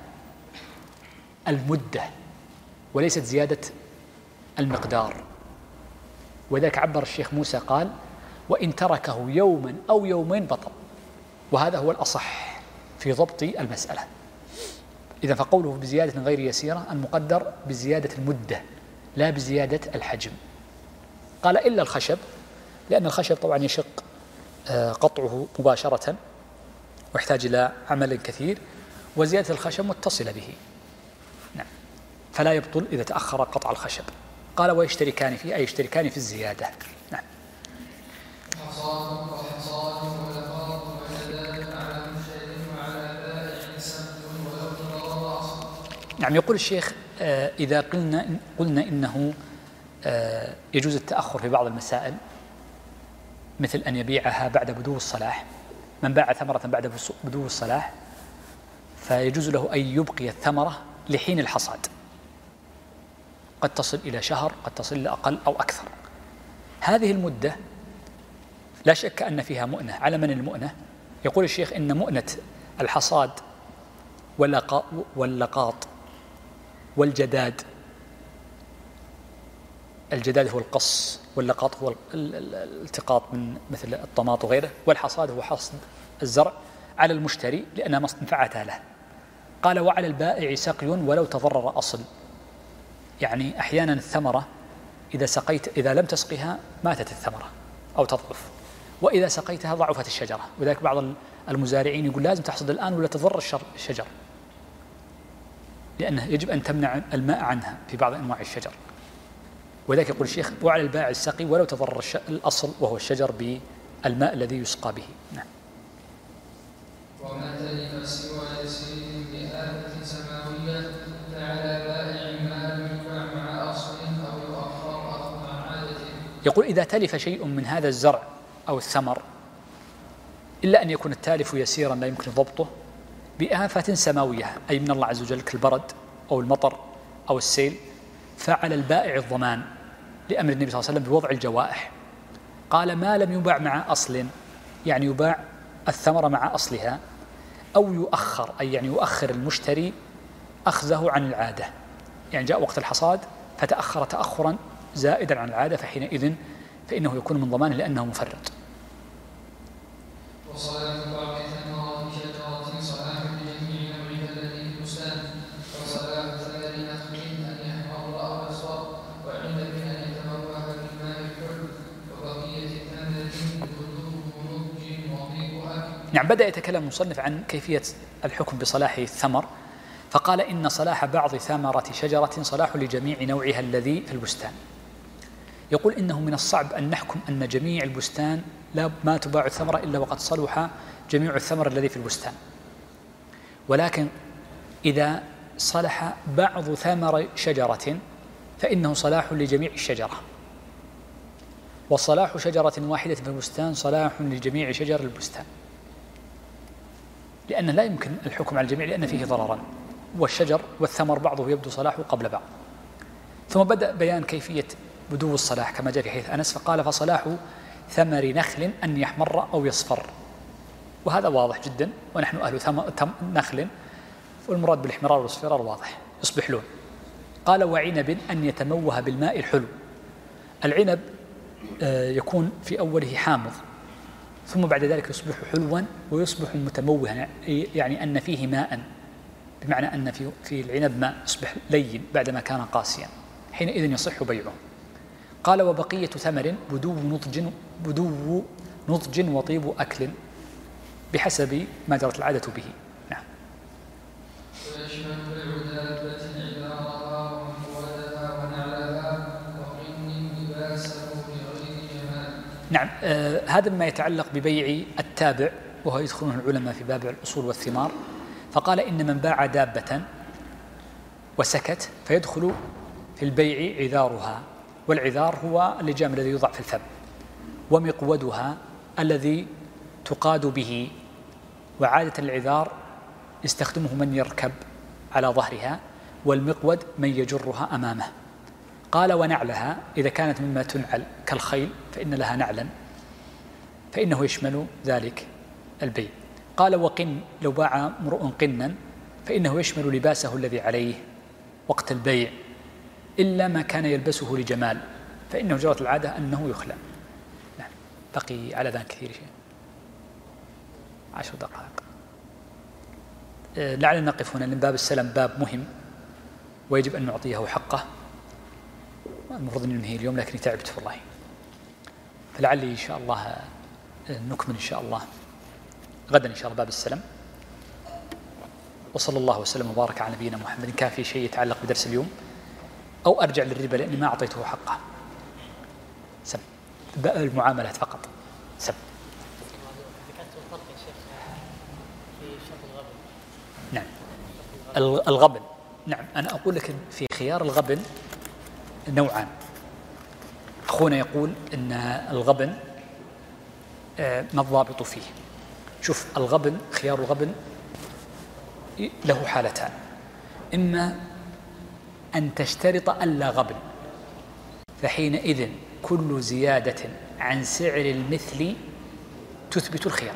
Speaker 1: المدة وليست زيادة المقدار، وذلك عبر الشيخ موسى قال وإن تركه يوما أو يومين بطل، وهذا هو الأصح في ضبط المسألة. إذا فقوله بزيادة غير يسيرة المقدر بزيادة المدة لا بزيادة الحجم. قال إلا الخشب، لأن الخشب طبعا يشق قطعه مباشرة ويحتاج إلى عمل كثير، وزيادة الخشب متصلة به، نعم، فلا يبطل إذا تأخر قطع الخشب. قال ويشتركان فيه أي يشتركان في الزيادة، نعم. نعم، يقول الشيخ آه إذا قلنا قلنا إنه آه يجوز التأخر في بعض المسائل، مثل أن يبيعها بعد بدو الصلاح، من باع ثمرة بعد بدو الصلاح فيجوز له أن يبقي الثمرة لحين الحصاد، قد تصل إلى شهر قد تصل إلى أقل أو أكثر. هذه المدة لا شك أن فيها مؤنة. على من المؤنة؟ يقول الشيخ إن مؤنة الحصاد واللقاط والجداد، الجداد هو القص واللقاط هو الالتقاط من مثل الطماط وغيره، والحصاد هو حصد الزرع، على المشتري لأنها منفعة له. قال وعلى البائع سقي ولو تضرر أصل، يعني أحيانا الثمرة إذا سقيت إذا لم تسقها ماتت الثمرة أو تضعف، وإذا سقيتها ضعفت الشجرة، وذلك بعض المزارعين يقول لازم تحصد الآن ولا تضر الشجر، لأنه يجب أن تمنع الماء عنها في بعض أنواع الشجر. وذلك يقول الشيخ وعلى البائع السقي ولو تضرر الأصل وهو الشجر بالماء الذي يسقى به، نعم.
Speaker 2: وما تلف سوى يسير بآفة سماوية فعلى بائع ما لم يباع مع أصل أو يؤخر أو مع عادته.
Speaker 1: يقول إذا تلف شيء من هذا الزرع أو الثمر إلا أن يكون التالف يسيرا لا يمكن ضبطه بآفة سماوية أي من الله عز وجل كالبرد أو المطر أو السيل، فعلى البائع الضمان لأمر النبي صلى الله عليه وسلم بوضع الجوائح. قال ما لم يباع مع أصل، يعني يباع الثمرة مع أصلها، أو يؤخر أي يعني يؤخر المشتري أخذه عن العادة، يعني جاء وقت الحصاد فتأخر تأخرا زائدا عن العادة، فحينئذ فإنه يكون من ضمانه لأنه مفرط.
Speaker 2: وصلاة بعض ثمرات شجرة صلاح لجميع نوعها
Speaker 1: نعم. بدأ يتكلم المصنف عن كيفية الحكم بصلاح الثمر، فقال إن صلاح بعض ثمرة شجرة صلاح لجميع نوعها الذي في البستان. يقول إنه من الصعب أن نحكم أن جميع البستان لا ما تباع الثمرة إلا وقد صلح جميع الثمر الذي في البستان، ولكن إذا صلح بعض ثمر شجرة فإنه صلاح لجميع الشجرة، وصلاح شجرة واحدة في البستان صلاح لجميع شجر البستان، لأن لا يمكن الحكم على الجميع لأن فيه ضررا، والشجر والثمر بعضه يبدو صلاحه قبل بعض. ثم بدأ بيان كيفية بدو الصلاح كما جاء في حديث أنس، فقال فصلاح ثمر نخل أن يحمر أو يصفر، وهذا واضح جدا، ونحن أهل نخل، والمراد بالاحمرار والاصفرار واضح، يصبح لون. قال وعنب أن يتموه بالماء الحلو. العنب يكون في أوله حامض ثم بعد ذلك يصبح حلوا ويصبح متموها، يعني أن فيه ماء، بمعنى أن في في العنب ماء، يصبح لين بعدما كان قاسيا، حينئذ يصح بيعه. قال وبقية ثمر بدو نضج بدو نضج وطيب أكل بحسب ما جرت العادة به. نعم.
Speaker 2: ويشمل بيع دابة عذارها ومولدها ونعلها وقن لباسه بغير جمال.
Speaker 1: نعم. آه هذا ما يتعلق ببيع التابع، وهو يدخلون العلماء في باب الأصول والثمار، فقال إن من باع دابة وسكت فيدخل في البيع عذارها، والعذار هو اللجام الذي يوضع في الفم، ومقودها الذي تقاد به، وعادة العذار يستخدمه من يركب على ظهرها، والمقود من يجرها أمامه. قال ونعلها إذا كانت مما تنعل كالخيل فإن لها نعلا، فإنه يشمل ذلك البيع. قال وقن لو باع امرؤ قنا فإنه يشمل لباسه الذي عليه وقت البيع، إلا ما كان يلبسه لجمال فإنه جرت العادة أنه يخلع. نعم. بقي على ذان كثير شيء، عشر دقائق. أه لعلنا نقف هنا، لأن باب السلم باب مهم ويجب أن نعطيه حقه. المفروض أن ننهي اليوم لكني تعبت والله، فلعلي إن شاء الله نكمل إن شاء الله غدا إن شاء الله باب السلم. وصلى الله وسلم وبارك على نبينا محمد. كان في شيء يتعلق بدرس اليوم أو أرجع للربا لأني ما أعطيته حقه؟ سم المعاملات فقط. سم نعم. الغبن. نعم. أنا أقول لك في خيار الغبن نوعان. أخونا يقول أن الغبن ما الضابط فيه؟ شوف، الغبن خيار الغبن له حالتان، إما أن تشترط ألا غبن، فحينئذ كل زيادة عن سعر المثل تثبت الخيار،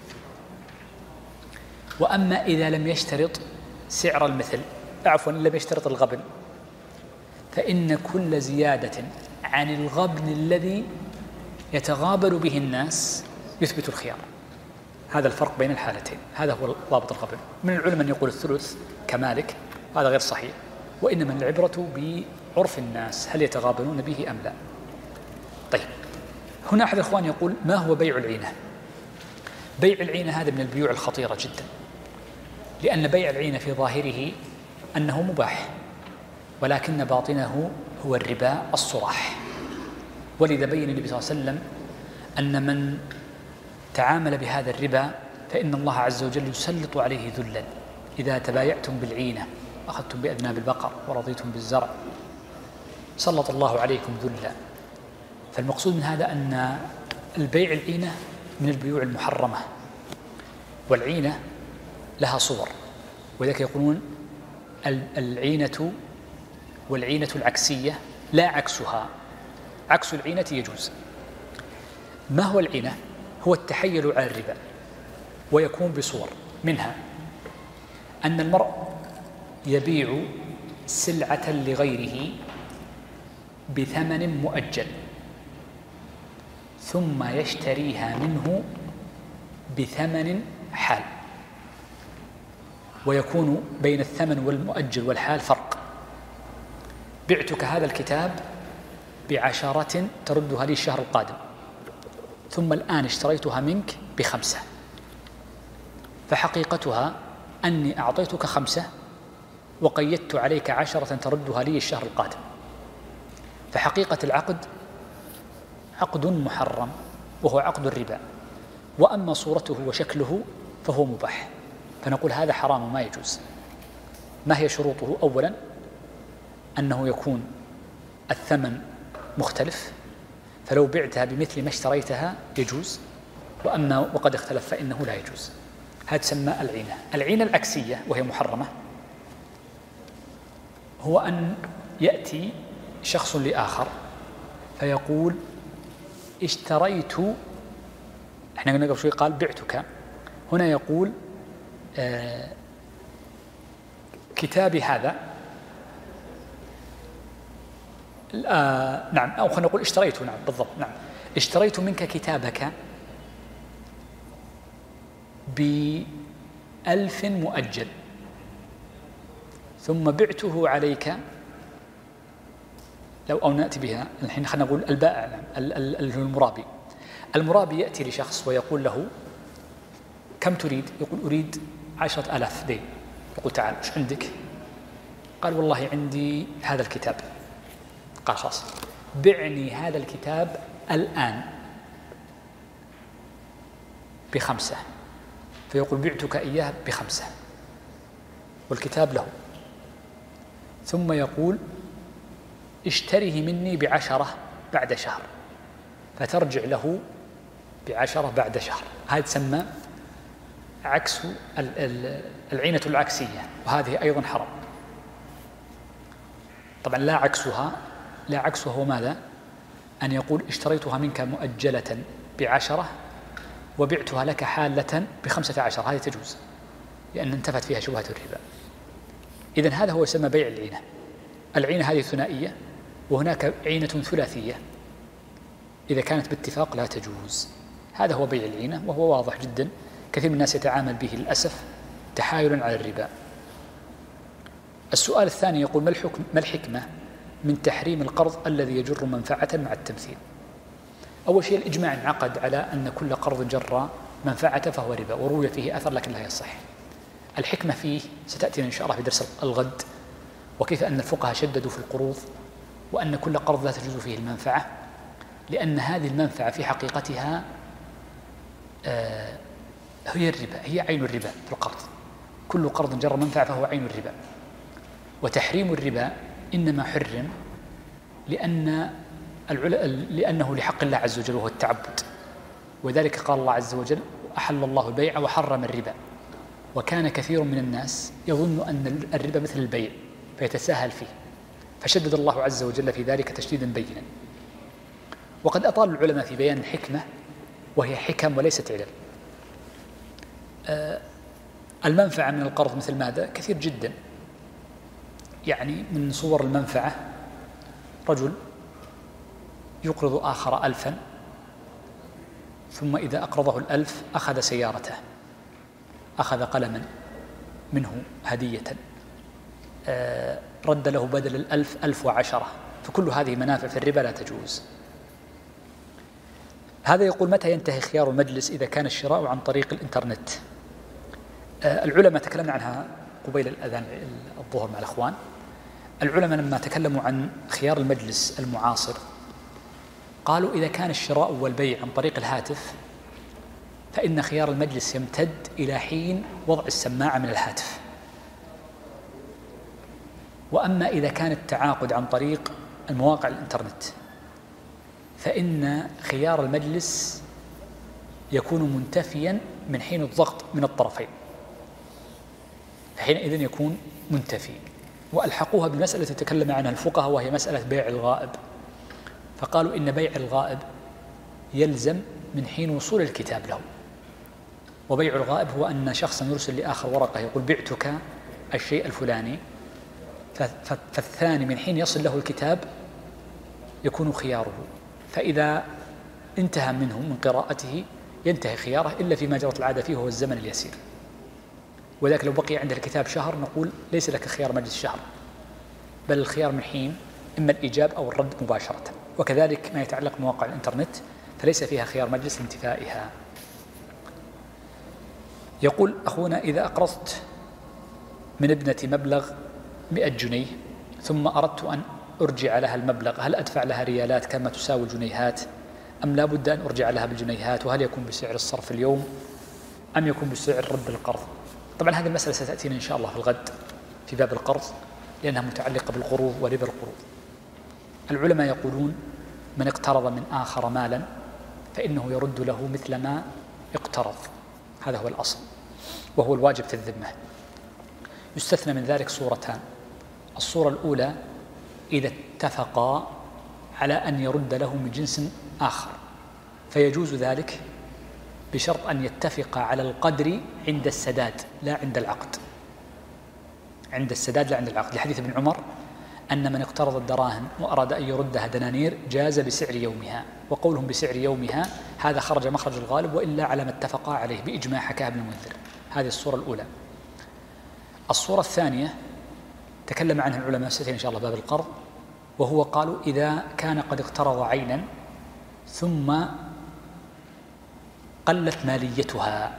Speaker 1: وأما إذا لم يشترط سعر المثل، عفوا لم يشترط الغبن، فإن كل زيادة عن الغبن الذي يتغابن به الناس يثبت الخيار. هذا الفرق بين الحالتين، هذا هو ضابط الغبن. من العلماء من يقول الثلث كمالك، هذا غير صحيح، وإنما العبرة بعرف الناس هل يتغابنون به أم لا. طيب، هنا أحد الإخوان يقول ما هو بيع العينة؟ بيع العينة هذا من البيوع الخطيرة جدا، لأن بيع العينة في ظاهره أنه مباح، ولكن باطنه هو الربا الصراح. ولذا بين النبي صلى الله عليه وسلم أن من تعامل بهذا الربا فإن الله عز وجل يسلط عليه ذلا. إذا تبايعتم بالعينة أخذتم بأذناب البقر ورضيتم بالزرع سلط الله عليكم ذلا. فالمقصود من هذا أن البيع العينة من البيوع المحرمة، والعينة لها صور، وذلك يقولون العينة والعينة العكسية لا عكسها، عكس العينة يجوز. ما هو العينة؟ هو التحيل على الربا، ويكون بصور، منها أن المرء يبيع سلعة لغيره بثمن مؤجل ثم يشتريها منه بثمن حال، ويكون بين الثمن والمؤجل والحال فرق. بعتك هذا الكتاب بعشرة تردها لي الشهر القادم، ثم الآن اشتريتها منك بخمسة، فحقيقتها أني أعطيتك خمسة وقيدت عليك عشرة تردها لي الشهر القادم. فحقيقة العقد عقد محرم وهو عقد الربا، وأما صورته وشكله فهو مباح، فنقول هذا حرام ما يجوز. ما هي شروطه؟ أولا أنه يكون الثمن مختلف، فلو بعتها بمثل ما اشتريتها يجوز، وأما وقد اختلف فإنه لا يجوز. هذا تسمى العينة. العينة العكسية وهي محرمة هو أن يأتي شخص لآخر فيقول اشتريت، احنا قلنا قبل شوي قال بعتك، هنا يقول آه كتابي هذا آه نعم، أو خلينا نقول اشتريت، نعم بالضبط، نعم اشتريت منك كتابك بألف مؤجل ثم بعته عليك، لو أو نأتي بها الحين خلينا نقول البائع، نعم المرابي المرابي يأتي لشخص ويقول له كم تريد؟ يقول أريد عشرة آلاف دين. يقول تعال إيش عندك؟ قال والله عندي هذا الكتاب. قال خلاص بعني هذا الكتاب الآن بخمسة، فيقول بعتك إياه بخمسة والكتاب له، ثم يقول اشتره مني بعشرة بعد شهر، فترجع له بعشرة بعد شهر. هذا تسمى عكس العينة العكسية، وهذه أيضا حرام. طبعا لا عكسها، لا عكسها هو ماذا؟ أن يقول اشتريتها منك مؤجلة بعشرة وبعتها لك حالة بخمسة عشر، هذه تجوز لأن انتفت فيها شبهة الربا. إذن هذا هو يسمى بيع العينة. العينة هذه ثنائية، وهناك عينة ثلاثية إذا كانت باتفاق لا تجوز. هذا هو بيع العينة، وهو واضح جدا، كثير من الناس يتعامل به للأسف تحايلا على الربا. السؤال الثاني يقول ما الحكم ما الحكمة من تحريم القرض الذي يجر منفعة مع التمثيل؟ أول شيء الإجماع انعقد على أن كل قرض جر منفعة فهو ربا، وروي فيه أثر لكن لا يصح. الحكمة فيه ستأتينا إن شاء الله في درس الغد، وكيف أن الفقهاء شددوا في القروض وأن كل قرض لا تجوز فيه المنفعة، لأن هذه المنفعة في حقيقتها آه هي الربا، هي عين الربا في القرض. كل قرض جر منفعة فهو عين الربا. وتحريم الربا إنما حرم لأن لأنه لحق الله عز وجل وهو التعبد، وذلك قال الله عز وجل أحل الله البيع وحرم الربا. وكان كثير من الناس يظن أن الربا مثل البيع فيتساهل فيه، فشدد الله عز وجل في ذلك تشديدا بينا. وقد أطال العلماء في بيان الحكمة، وهي حكم وليست علل. آه المنفعة من القرض مثل ماذا؟ كثير جدا. يعني من صور المنفعة رجل يقرض آخر ألفا، ثم إذا أقرضه الألف أخذ سيارته، أخذ قلما منه هدية، آه رد له بدل الألف ألف وعشرة، فكل هذه منافع في الربا لا تجوز. هذا يقول متى ينتهي خيار المجلس إذا كان الشراء عن طريق الإنترنت؟ آه العلماء تكلمنا عنها قبيل الأذان الظهر مع الأخوان. العلماء لما تكلموا عن خيار المجلس المعاصر قالوا إذا كان الشراء والبيع عن طريق الهاتف فإن خيار المجلس يمتد إلى حين وضع السماعة من الهاتف. وأما إذا كان التعاقد عن طريق المواقع الإنترنت فإن خيار المجلس يكون منتفيا من حين الضغط من الطرفين، فحينئذ يكون منتفي. وألحقوها بمسألة تكلم عنها الفقهاء وهي مسألة بيع الغائب، فقالوا إن بيع الغائب يلزم من حين وصول الكتاب له. وبيع الغائب هو أن شخصا يرسل لآخر ورقة يقول بعتك الشيء الفلاني، فالثاني من حين يصل له الكتاب يكون خياره، فإذا انتهى منه من قراءته ينتهي خياره إلا فيما جرت العادة فيه وهو الزمن اليسير. وذلك لو بقي عند الكتاب شهر نقول ليس لك خيار مجلس شهر، بل الخيار من حين إما الإيجاب أو الرد مباشرة. وكذلك ما يتعلق بمواقع الإنترنت فليس فيها خيار مجلس لانتفائها. يقول أخونا: إذا أقرضت من ابنتي مبلغ مئة جنيه ثم أردت أن أرجع لها المبلغ، هل أدفع لها ريالات كما تساوي الجنيهات أم لا بد أن أرجع لها بالجنيهات؟ وهل يكون بسعر الصرف اليوم أم يكون بسعر رد القرض؟ طبعا هذه المسألة ستأتينا إن شاء الله في الغد في باب القرض، لأنها متعلقة بالقروض وربا القروض. العلماء يقولون: من اقترض من آخر مالا فإنه يرد له مثل ما اقترض، هذا هو الأصل وهو الواجب في الذمة. يستثنى من ذلك صورتان: الصورة الأولى إذا اتفقا على أن يرد له من جنس آخر، فيجوز ذلك بشرط أن يتفق على القدر عند السداد لا عند العقد، عند السداد لا عند العقد، لحديث ابن عمر أن من اقترض الدراهم وأراد أن يردها دنانير جاز بسعر يومها، وقولهم بسعر يومها هذا خرج مخرج الغالب، وإلا على ما اتفقا عليه بإجماع حكاه ابن المنذر. هذه الصورة الأولى. الصورة الثانية تكلم عنها العلماء ستين إن شاء الله باب القرض، وهو قالوا: إذا كان قد اقترض عينا ثم قلت ماليتها،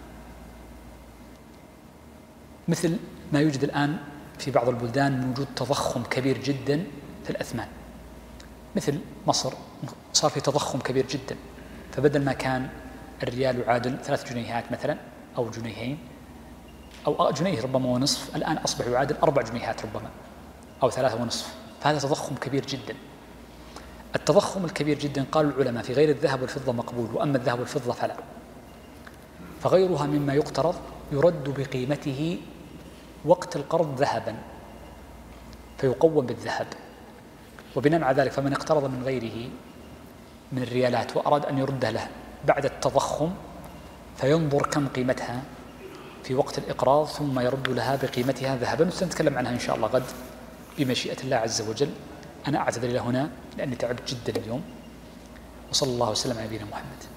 Speaker 1: مثل ما يوجد الآن في بعض البلدان من وجود تضخم كبير جدا في الأثمان، مثل مصر صار في تضخم كبير جدا، فبدل ما كان الريال يعادل ثلاث جنيهات مثلا أو جنيهين أو جنيه ربما ونصف، الآن أصبح يعادل أربع جنيهات ربما أو ثلاثة ونصف، فهذا تضخم كبير جدا. التضخم الكبير جدا قالوا العلماء في غير الذهب والفضة مقبول، وأما الذهب والفضة فلا، فغيرها مما يقترض يرد بقيمته وقت القرض ذهبا فيقوم بالذهب. وبناء على ذلك فمن اقترض من غيره من الريالات وأراد أن يرده له بعد التضخم فينظر كم قيمتها في وقت الإقراض ثم يرد لها بقيمتها ذهبا، وسنتكلم عنها إن شاء الله غد بمشيئة الله عز وجل. أنا أعتذر إلى هنا لأني تعبت جدا اليوم، وصلى الله وسلم على نبينا محمد.